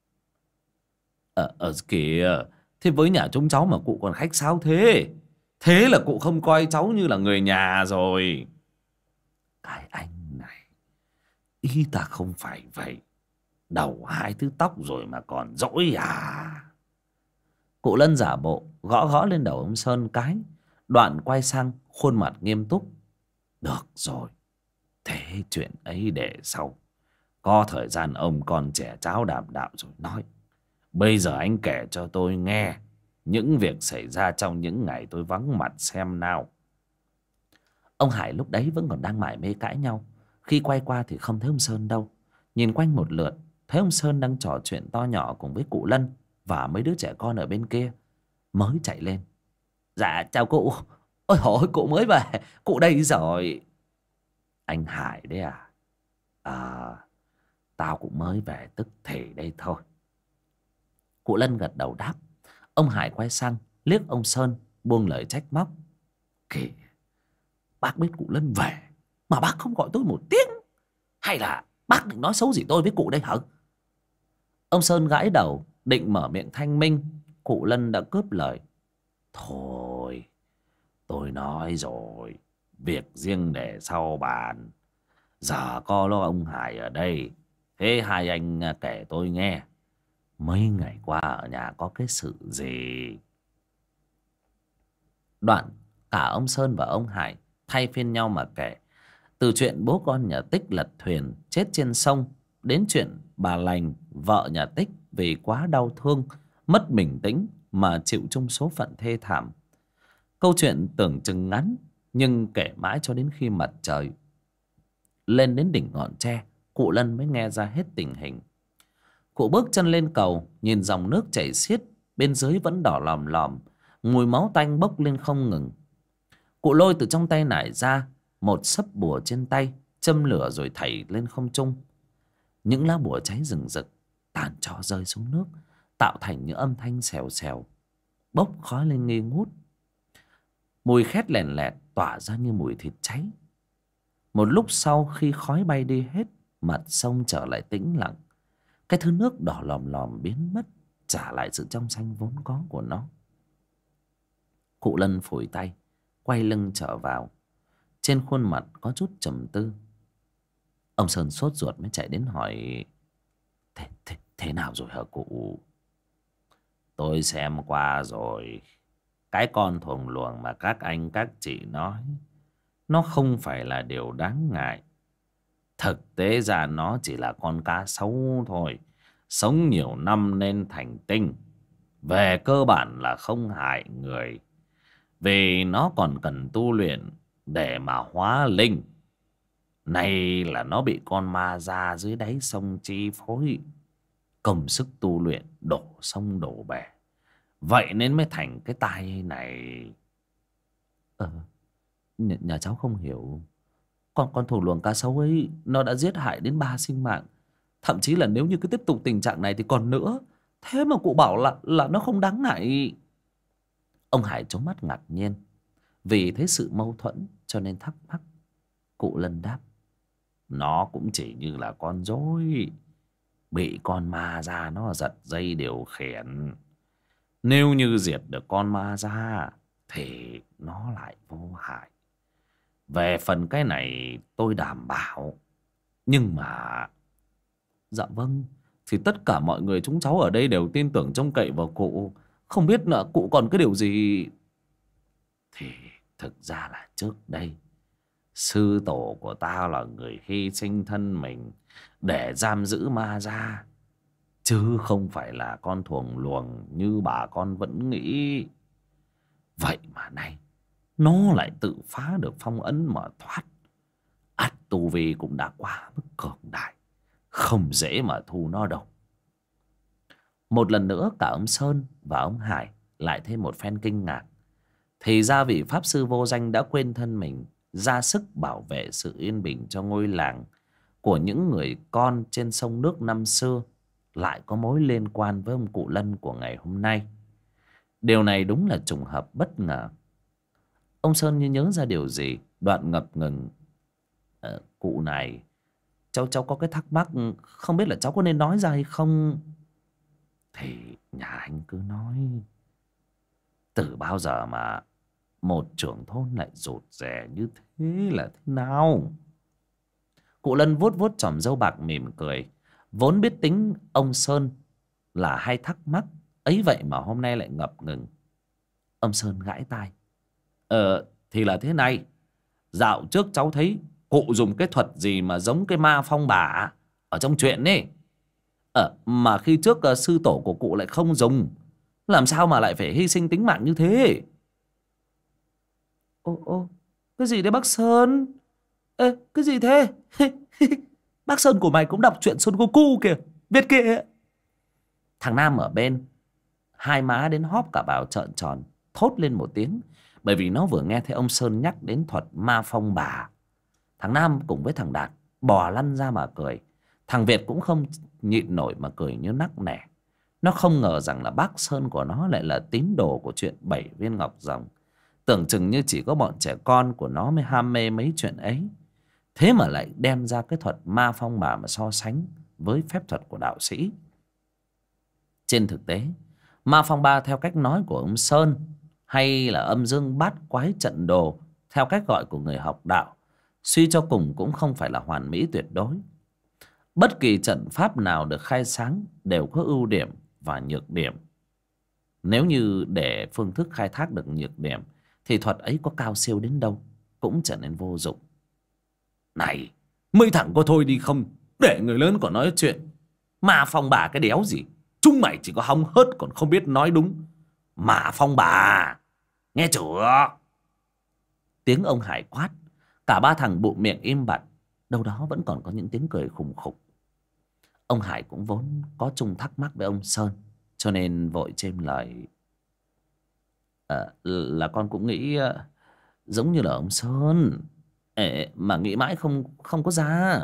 Kìa, thế với nhà chúng cháu mà cụ còn khách sáo thế. Thế là cụ không coi cháu như là người nhà rồi. Cái anh này, ý ta không phải vậy. Đầu 2 thứ tóc rồi mà còn dỗi à? Cụ Lân giả bộ gõ gõ lên đầu ông Sơn cái, đoạn quay sang khuôn mặt nghiêm túc: Được rồi, thế chuyện ấy để sau. Có thời gian ông còn trẻ cháu đàm đạo rồi nói. Bây giờ anh kể cho tôi nghe những việc xảy ra trong những ngày tôi vắng mặt xem nào. Ông Hải lúc đấy vẫn còn đang mải mê cãi nhau. Khi quay qua thì không thấy ông Sơn đâu. Nhìn quanh một lượt, thấy ông Sơn đang trò chuyện to nhỏ cùng với cụ Lân và mấy đứa trẻ con ở bên kia, mới chạy lên: Dạ chào cụ. Ôi hồi cụ mới về, cụ đây rồi. Anh Hải đấy à? Tao cũng mới về tức thì đây thôi. Cụ Lân gật đầu đáp. Ông Hải quay sang liếc ông Sơn, buông lời trách móc: Kìa, bác biết cụ Lân về mà bác không gọi tôi một tiếng. Hay là bác định nói xấu gì tôi với cụ đây hả? Ông Sơn gãi đầu định mở miệng thanh minh, cụ Lân đã cướp lời: Thôi, tôi nói rồi, việc riêng để sau bàn. Giờ có lo ông Hải ở đây, thế hai anh kể tôi nghe, mấy ngày qua ở nhà có cái sự gì? Đoạn cả ông Sơn và ông Hải thay phiên nhau mà kể. Từ chuyện bố con nhà Tích lật thuyền chết trên sông, đến chuyện bà Lành vợ nhà Tích vì quá đau thương mất bình tĩnh mà chịu chung số phận thê thảm. Câu chuyện tưởng chừng ngắn, nhưng kể mãi cho đến khi mặt trời lên đến đỉnh ngọn tre, cụ Lân mới nghe ra hết tình hình. Cụ bước chân lên cầu, nhìn dòng nước chảy xiết, bên dưới vẫn đỏ lòm lòm, mùi máu tanh bốc lên không ngừng. Cụ lôi từ trong tay nải ra một xấp bùa trên tay, châm lửa rồi thảy lên không trung. Những lá bùa cháy rừng rực, tàn tro rơi xuống nước, tạo thành những âm thanh xèo xèo, bốc khói lên nghi ngút. Mùi khét lèn lẹt tỏa ra như mùi thịt cháy. Một lúc sau, khi khói bay đi hết, mặt sông trở lại tĩnh lặng. Cái thứ nước đỏ lòm lòm biến mất, trả lại sự trong xanh vốn có của nó. Cụ Lân phủi tay, quay lưng trở vào. Trên khuôn mặt có chút trầm tư. Ông Sơn sốt ruột mới chạy đến hỏi: Thế nào rồi hả cụ? Tôi xem qua rồi. Cái con thuồng luồng mà các anh các chị nói, nó không phải là điều đáng ngại. Thực tế ra nó chỉ là con cá sấu thôi, sống nhiều năm nên thành tinh. Về cơ bản là không hại người, vì nó còn cần tu luyện để mà hóa linh. Nay là nó bị con ma ra dưới đáy sông chi phối, công sức tu luyện đổ sông đổ bể, vậy nên mới thành cái tai này. Nhà cháu không hiểu. Con thù luồng cá sấu ấy, nó đã giết hại đến 3 sinh mạng. Thậm chí là nếu như cứ tiếp tục tình trạng này thì còn nữa. Thế mà cụ bảo là nó không đáng ngại. Ông Hải trố mắt ngạc nhiên, vì thấy sự mâu thuẫn cho nên thắc mắc. Cụ Lân đáp: Nó cũng chỉ như là con rối bị con ma ra nó giật dây điều khiển. Nếu như diệt được con ma ra thì nó lại vô hại. Về phần cái này tôi đảm bảo. Nhưng mà... Dạ vâng, thì tất cả mọi người chúng cháu ở đây đều tin tưởng trông cậy vào cụ. Không biết là cụ còn cái điều gì. Thì thực ra là trước đây sư tổ của tao là người hy sinh thân mình để giam giữ ma ra, chứ không phải là con thuồng luồng như bà con vẫn nghĩ. Vậy mà nay nó lại tự phá được phong ấn mà thoát. ắt tu vi cũng đã quá mức cường đại, không dễ mà thu nó đâu. Một lần nữa cả ông Sơn và ông Hải lại thêm một phen kinh ngạc. Thì ra vị pháp sư vô danh đã quên thân mình, ra sức bảo vệ sự yên bình cho ngôi làng của những người con trên sông nước năm xưa, lại có mối liên quan với ông cụ Lân của ngày hôm nay. Điều này đúng là trùng hợp bất ngờ. Ông Sơn như nhớ ra điều gì, đoạn ngập ngừng: Cụ này, cháu có cái thắc mắc, không biết là cháu có nên nói ra hay không? Thì nhà anh cứ nói. Từ bao giờ mà một trưởng thôn lại rụt rè như thế là thế nào? Cụ Lân vuốt vuốt chòm râu bạc mỉm cười. Vốn biết tính ông Sơn là hay thắc mắc, ấy vậy mà hôm nay lại ngập ngừng. Ông Sơn gãi tai: Thì là thế này. Dạo trước cháu thấy cụ dùng cái thuật gì mà giống cái ma phong bà ở trong chuyện ấy. Mà khi trước sư tổ của cụ lại không dùng, làm sao mà lại phải hy sinh tính mạng như thế? Ô, cái gì đấy bác Sơn? Ê, cái gì thế? Bác Sơn của mày cũng đọc truyện Son Goku kìa, viết kìa. Thằng Nam ở bên, hai má đến hóp cả vào trợn tròn, thốt lên một tiếng, bởi vì nó vừa nghe thấy ông Sơn nhắc đến thuật ma phong bà. Thằng Nam cùng với thằng Đạt bò lăn ra mà cười. Thằng Việt cũng không nhịn nổi mà cười như nắc nẻ. Nó không ngờ rằng là bác Sơn của nó lại là tín đồ của chuyện 7 viên ngọc rồng. Tưởng chừng như chỉ có bọn trẻ con của nó mới ham mê mấy chuyện ấy. Thế mà lại đem ra cái thuật ma phong bà mà so sánh với phép thuật của đạo sĩ. Trên thực tế, ma phong ba theo cách nói của ông Sơn, hay là âm dương bát quái trận đồ, theo cách gọi của người học đạo, suy cho cùng cũng không phải là hoàn mỹ tuyệt đối. Bất kỳ trận pháp nào được khai sáng đều có ưu điểm và nhược điểm. Nếu như để phương thức khai thác được nhược điểm thì thuật ấy có cao siêu đến đâu cũng trở nên vô dụng. Này, mấy thằng có thôi đi không? Để người lớn còn nói chuyện. Mà phong bà cái đéo gì. Chúng mày chỉ có hóng hớt còn không biết nói đúng. Mà phong bà, nghe chưa? Tiếng ông Hải quát. Cả ba thằng bụm miệng im bặt. Đâu đó vẫn còn có những tiếng cười khùng khục. Ông Hải cũng vốn có chung thắc mắc với ông Sơn, cho nên vội chêm lời. Là con cũng nghĩ giống như là ông Sơn. Mà nghĩ mãi không có ra.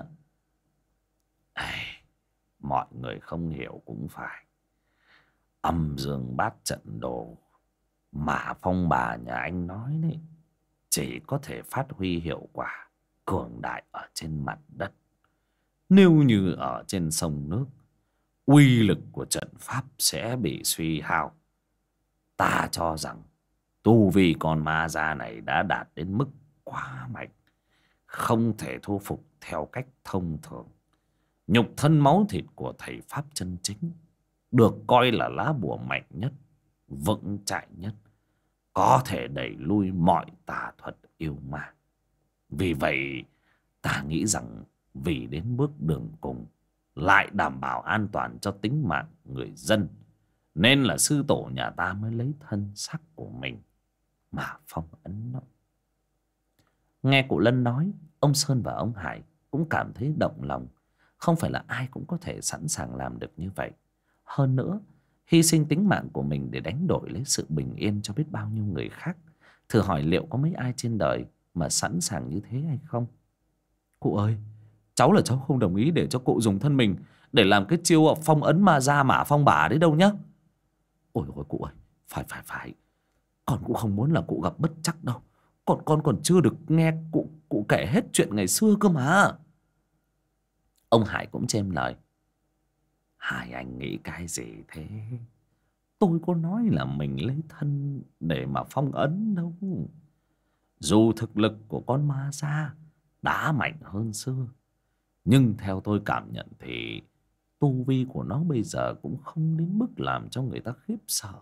Mọi người không hiểu cũng phải. Âm dương bát trận đồ mà phong bà nhà anh nói đấy chỉ có thể phát huy hiệu quả cường đại ở trên mặt đất. Nếu như ở trên sông nước, uy lực của trận pháp sẽ bị suy hao. Ta cho rằng tu vi con ma da này đã đạt đến mức quá mạnh, không thể thu phục theo cách thông thường. Nhục thân máu thịt của thầy pháp chân chính được coi là lá bùa mạnh nhất, vững chãi nhất, có thể đẩy lui mọi tà thuật yêu ma. Vì vậy ta nghĩ rằng vì đến bước đường cùng lại đảm bảo an toàn cho tính mạng người dân, nên là sư tổ nhà ta mới lấy thân xác của mình mà phong ấn nó. Nghe cụ Lân nói, ông Sơn và ông Hải cũng cảm thấy động lòng. Không phải là ai cũng có thể sẵn sàng làm được như vậy. Hơn nữa, hy sinh tính mạng của mình để đánh đổi lấy sự bình yên cho biết bao nhiêu người khác. Thử hỏi liệu có mấy ai trên đời mà sẵn sàng như thế hay không? Cụ ơi, cháu không đồng ý để cho cụ dùng thân mình để làm cái chiêu phong ấn ma da mả phong bà đấy đâu nhá. Ôi ôi cụ ơi, phải. Con cũng không muốn là cụ gặp bất trắc đâu. Con còn chưa được nghe cụ kể hết chuyện ngày xưa cơ mà. Ông Hải cũng chêm lời. Hai anh nghĩ cái gì thế? Tôi có nói là mình lấy thân để mà phong ấn đâu. Dù thực lực của con ma da đã mạnh hơn xưa, nhưng theo tôi cảm nhận thì tu vi của nó bây giờ cũng không đến mức làm cho người ta khiếp sợ.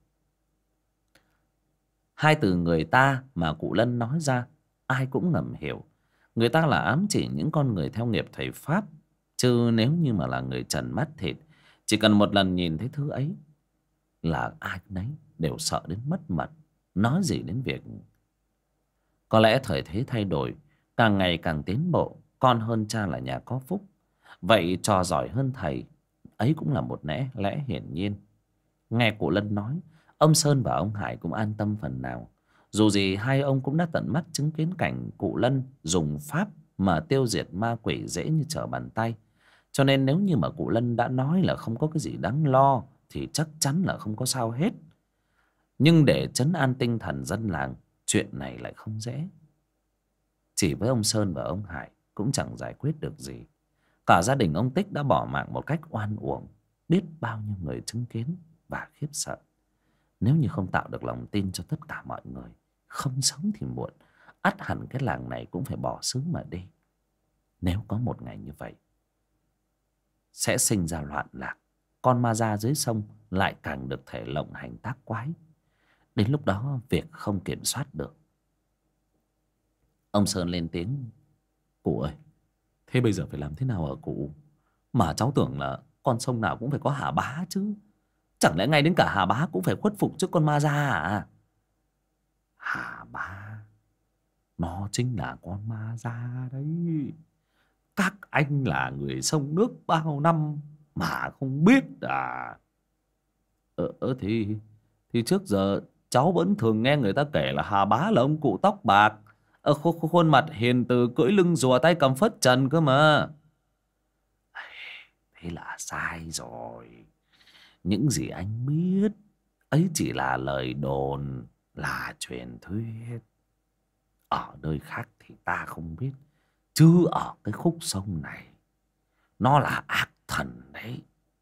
Hai từ người ta mà cụ Lân nói ra ai cũng ngầm hiểu. Người ta là ám chỉ những con người theo nghiệp thầy Pháp. Chứ nếu như mà là người trần mắt thịt, chỉ cần một lần nhìn thấy thứ ấy là ai nấy đều sợ đến mất mật, nói gì đến việc. Có lẽ thời thế thay đổi, càng ngày càng tiến bộ, con hơn cha là nhà có phúc. Vậy trò giỏi hơn thầy ấy cũng là một lẽ hiển nhiên. Nghe cụ Lân nói, ông Sơn và ông Hải cũng an tâm phần nào. Dù gì hai ông cũng đã tận mắt chứng kiến cảnh cụ Lân dùng pháp mà tiêu diệt ma quỷ dễ như trở bàn tay. Cho nên nếu như mà cụ Lân đã nói là không có cái gì đáng lo thì chắc chắn là không có sao hết. Nhưng để trấn an tinh thần dân làng, chuyện này lại không dễ. Chỉ với ông Sơn và ông Hải cũng chẳng giải quyết được gì. Cả gia đình ông Tích đã bỏ mạng một cách oan uổng. Biết bao nhiêu người chứng kiến và khiếp sợ. Nếu như không tạo được lòng tin cho tất cả mọi người, không sớm thì muộn, ắt hẳn cái làng này cũng phải bỏ xứ mà đi. Nếu có một ngày như vậy, sẽ sinh ra loạn lạc. Con ma da dưới sông lại càng được thể lộng hành tác quái. Đến lúc đó việc không kiểm soát được. Ông Sơn lên tiếng. Cụ ơi, thế bây giờ phải làm thế nào hả cụ? Mà cháu tưởng là con sông nào cũng phải có Hà Bá chứ. Chẳng lẽ ngay đến cả Hà Bá cũng phải khuất phục trước con ma da à? Hà Bá, nó chính là con ma da đấy. Các anh là người sông nước bao năm mà không biết à? Thì trước giờ cháu vẫn thường nghe người ta kể là Hà Bá là ông cụ tóc bạc, khuôn mặt hiền từ, cưỡi lưng rùa, tay cầm phất trần cơ mà. Thế là sai rồi. Những gì anh biết ấy chỉ là lời đồn, là truyền thuyết. Ở nơi khác thì ta không biết, chứ ở cái khúc sông này nó là ác thần đấy.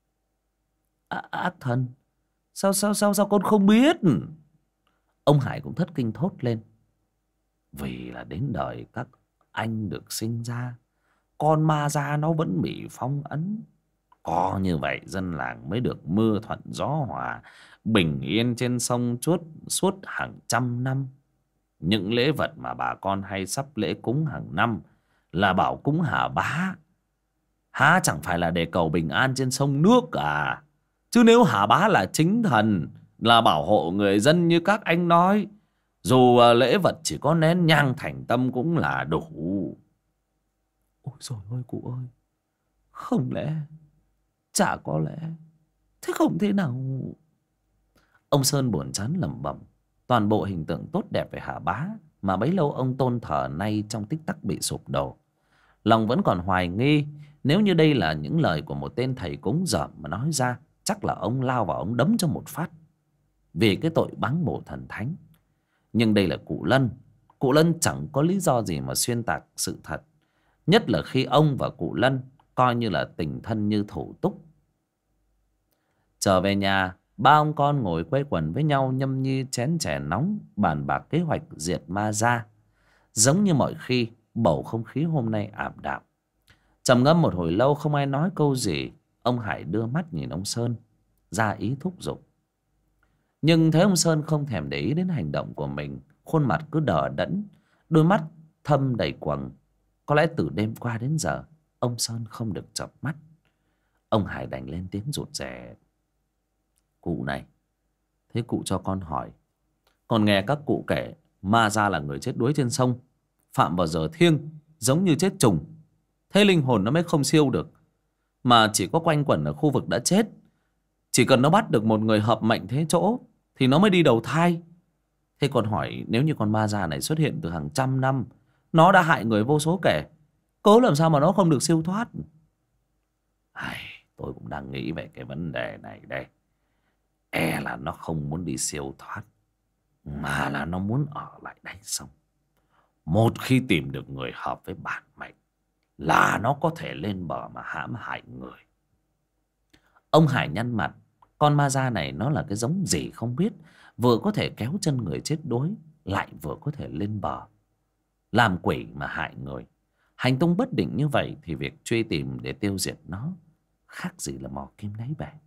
Ác thần? Sao con không biết? Ông Hải cũng thất kinh thốt lên. Vì là đến đời các anh được sinh ra, con ma da nó vẫn bị phong ấn. Có như vậy dân làng mới được mưa thuận gió hòa, bình yên trên sông Chuốt suốt hàng trăm năm. Những lễ vật mà bà con hay sắp lễ cúng hàng năm là bảo cúng Hà Bá, há chẳng phải là để cầu bình an trên sông nước à? Chứ nếu Hà Bá là chính thần, là bảo hộ người dân như các anh nói, dù lễ vật chỉ có nén nhang thành tâm cũng là đủ. Ôi trời ơi cụ ơi, không lẽ, chả có lẽ, thế không thế nào. Ông Sơn buồn chán lẩm bẩm. Toàn bộ hình tượng tốt đẹp về Hà Bá mà bấy lâu ông tôn thờ nay trong tích tắc bị sụp đổ. Lòng vẫn còn hoài nghi, nếu như đây là những lời của một tên thầy cúng dởm mà nói ra, chắc là ông lao vào ông đấm cho một phát, vì cái tội báng bổ thần thánh. Nhưng đây là cụ Lân. Cụ Lân chẳng có lý do gì mà xuyên tạc sự thật, nhất là khi ông và cụ Lân coi như là tình thân như thủ túc. Trở về nhà, ba ông con ngồi quây quần với nhau nhâm nhi chén chè nóng, bàn bạc kế hoạch diệt ma ra. Giống như mọi khi, bầu không khí hôm nay ảm đạm. Trầm ngâm một hồi lâu không ai nói câu gì. Ông Hải đưa mắt nhìn ông Sơn, ra ý thúc giục. Nhưng thấy ông Sơn không thèm để ý đến hành động của mình, khuôn mặt cứ đờ đẫn, đôi mắt thâm đầy quầng. Có lẽ từ đêm qua đến giờ ông Sơn không được chợp mắt. Ông Hải đành lên tiếng rụt rè. Cụ này, thế cụ cho con hỏi, con nghe các cụ kể ma ra là người chết đuối trên sông, phạm vào giờ thiêng giống như chết trùng, thế linh hồn nó mới không siêu được, mà chỉ có quanh quẩn ở khu vực đã chết. Chỉ cần nó bắt được một người hợp mệnh thế chỗ thì nó mới đi đầu thai. Thế con hỏi, nếu như con ma già này xuất hiện từ hàng trăm năm, nó đã hại người vô số kể, cớ làm sao mà nó không được siêu thoát? Ai, tôi cũng đang nghĩ về cái vấn đề này đây. E là nó không muốn đi siêu thoát, mà là nó muốn ở lại đáy sông. Một khi tìm được người hợp với bản mệnh là nó có thể lên bờ mà hãm hại người. Ông Hải nhăn mặt. Con ma da này nó là cái giống gì không biết, vừa có thể kéo chân người chết đuối, lại vừa có thể lên bờ làm quỷ mà hại người. Hành tung bất định như vậy thì việc truy tìm để tiêu diệt nó khác gì là mò kim đáy bể.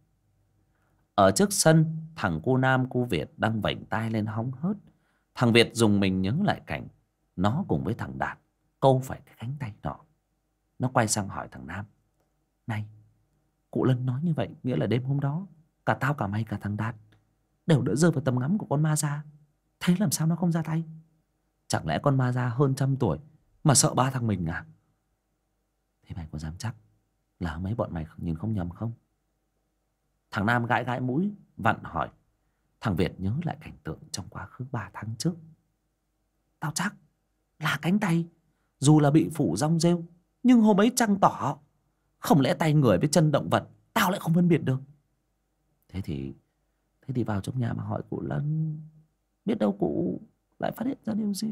Ở trước sân, thằng cu Nam cu Việt đang vểnh tai lên hóng hớt. Thằng Việt dùng mình nhớ lại cảnh nó cùng với thằng Đạt câu phải cái cánh tay nọ. Nó quay sang hỏi thằng Nam. Này, cụ Lân nói như vậy nghĩa là đêm hôm đó cả tao cả mày cả thằng Đạt đều đã rơi vào tầm ngắm của con ma da. Thế làm sao nó không ra tay? Chẳng lẽ con ma da hơn trăm tuổi mà sợ ba thằng mình à? Thế mày có dám chắc là mấy bọn mày nhìn không nhầm không? Thằng Nam gãi gãi mũi vặn hỏi. Thằng Việt nhớ lại cảnh tượng trong quá khứ 3 tháng trước. Tao chắc là cánh tay, dù là bị phủ rong rêu, nhưng hôm ấy trăng tỏ. Không lẽ tay người với chân động vật tao lại không phân biệt được? Thế thì vào trong nhà mà hỏi cụ Lân, biết đâu cụ lại phát hiện ra điều gì.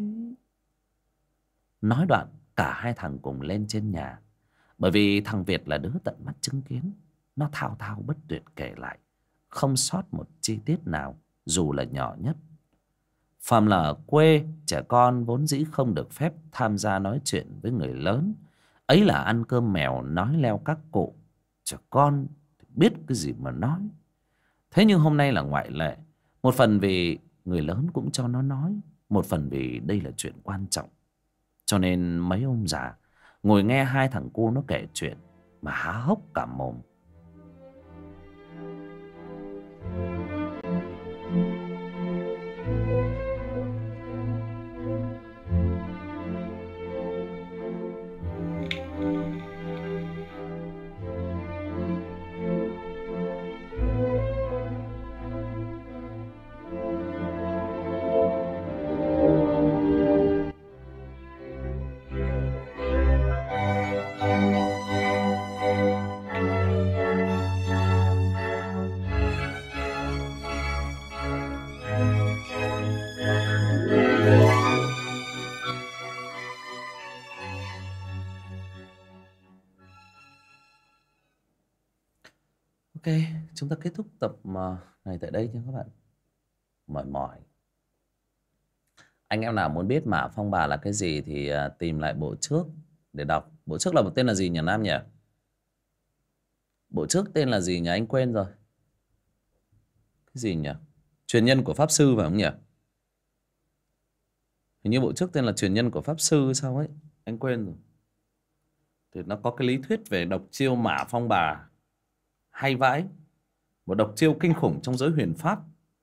Nói đoạn cả hai thằng cùng lên trên nhà. Bởi vì thằng Việt là đứa tận mắt chứng kiến, nó thao thao bất tuyệt kể lại, không sót một chi tiết nào dù là nhỏ nhất. Phàm là ở quê, trẻ con vốn dĩ không được phép tham gia nói chuyện với người lớn. Ấy là ăn cơm mèo nói leo các cụ, trẻ con thì biết cái gì mà nói. Thế nhưng hôm nay là ngoại lệ. Một phần vì người lớn cũng cho nó nói, một phần vì đây là chuyện quan trọng. Cho nên mấy ông già ngồi nghe hai thằng cu nó kể chuyện mà há hốc cả mồm. Ok, chúng ta kết thúc tập này tại đây nha các bạn. Mỏi mỏi. Anh em nào muốn biết Mã Phong Bà là cái gì thì tìm lại bộ trước để đọc. Bộ trước là một tên là gì nhỉ Nam nhỉ? Bộ trước tên là gì nhỉ? Anh quên rồi. Cái gì nhỉ? Truyền nhân của Pháp Sư phải không nhỉ? Hình như bộ trước tên là Truyền nhân của Pháp Sư sao ấy. Anh quên rồi. Thì nó có cái lý thuyết về độc chiêu Mã Phong Bà. Hay vãi. Một độc chiêu kinh khủng trong giới huyền pháp.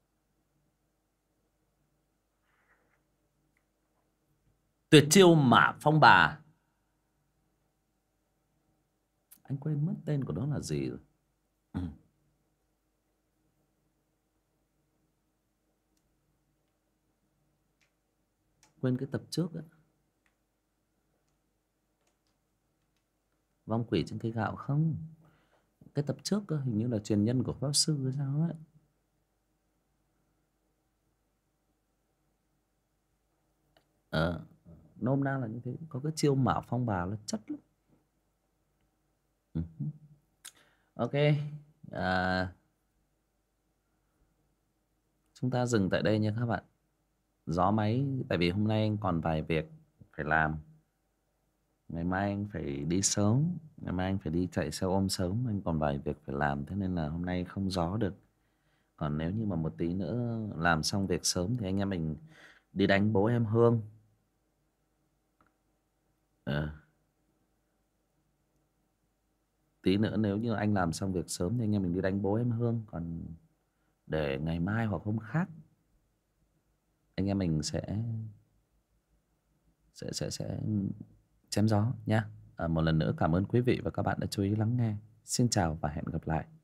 Tuyệt chiêu Mã Phong Bà. Anh quên mất tên của nó là gì rồi. Quên cái tập trước ấy. Vong quỷ trên cây gạo không? Cái tập trước cơ, hình như là truyền nhân của Pháp Sư hay sao ấy. Nôm na là như thế. Có cái chiêu Mã Phong Bà nó chất lắm. Ok. Chúng ta dừng tại đây nha các bạn. Gió máy. Tại vì hôm nay anh còn vài việc phải làm. Ngày mai anh phải đi sớm. Ngày mai anh phải đi chạy xe ôm sớm. Anh còn vài việc phải làm. Thế nên là hôm nay không gió được. Còn nếu như mà một tí nữa làm xong việc sớm thì anh em mình đi đánh bố em Hương. Tí nữa nếu như anh làm xong việc sớm thì anh em mình đi đánh bố em Hương. Còn để ngày mai hoặc hôm khác anh em mình sẽ chém gió nhá. Một lần nữa cảm ơn quý vị và các bạn đã chú ý lắng nghe. Xin chào và hẹn gặp lại.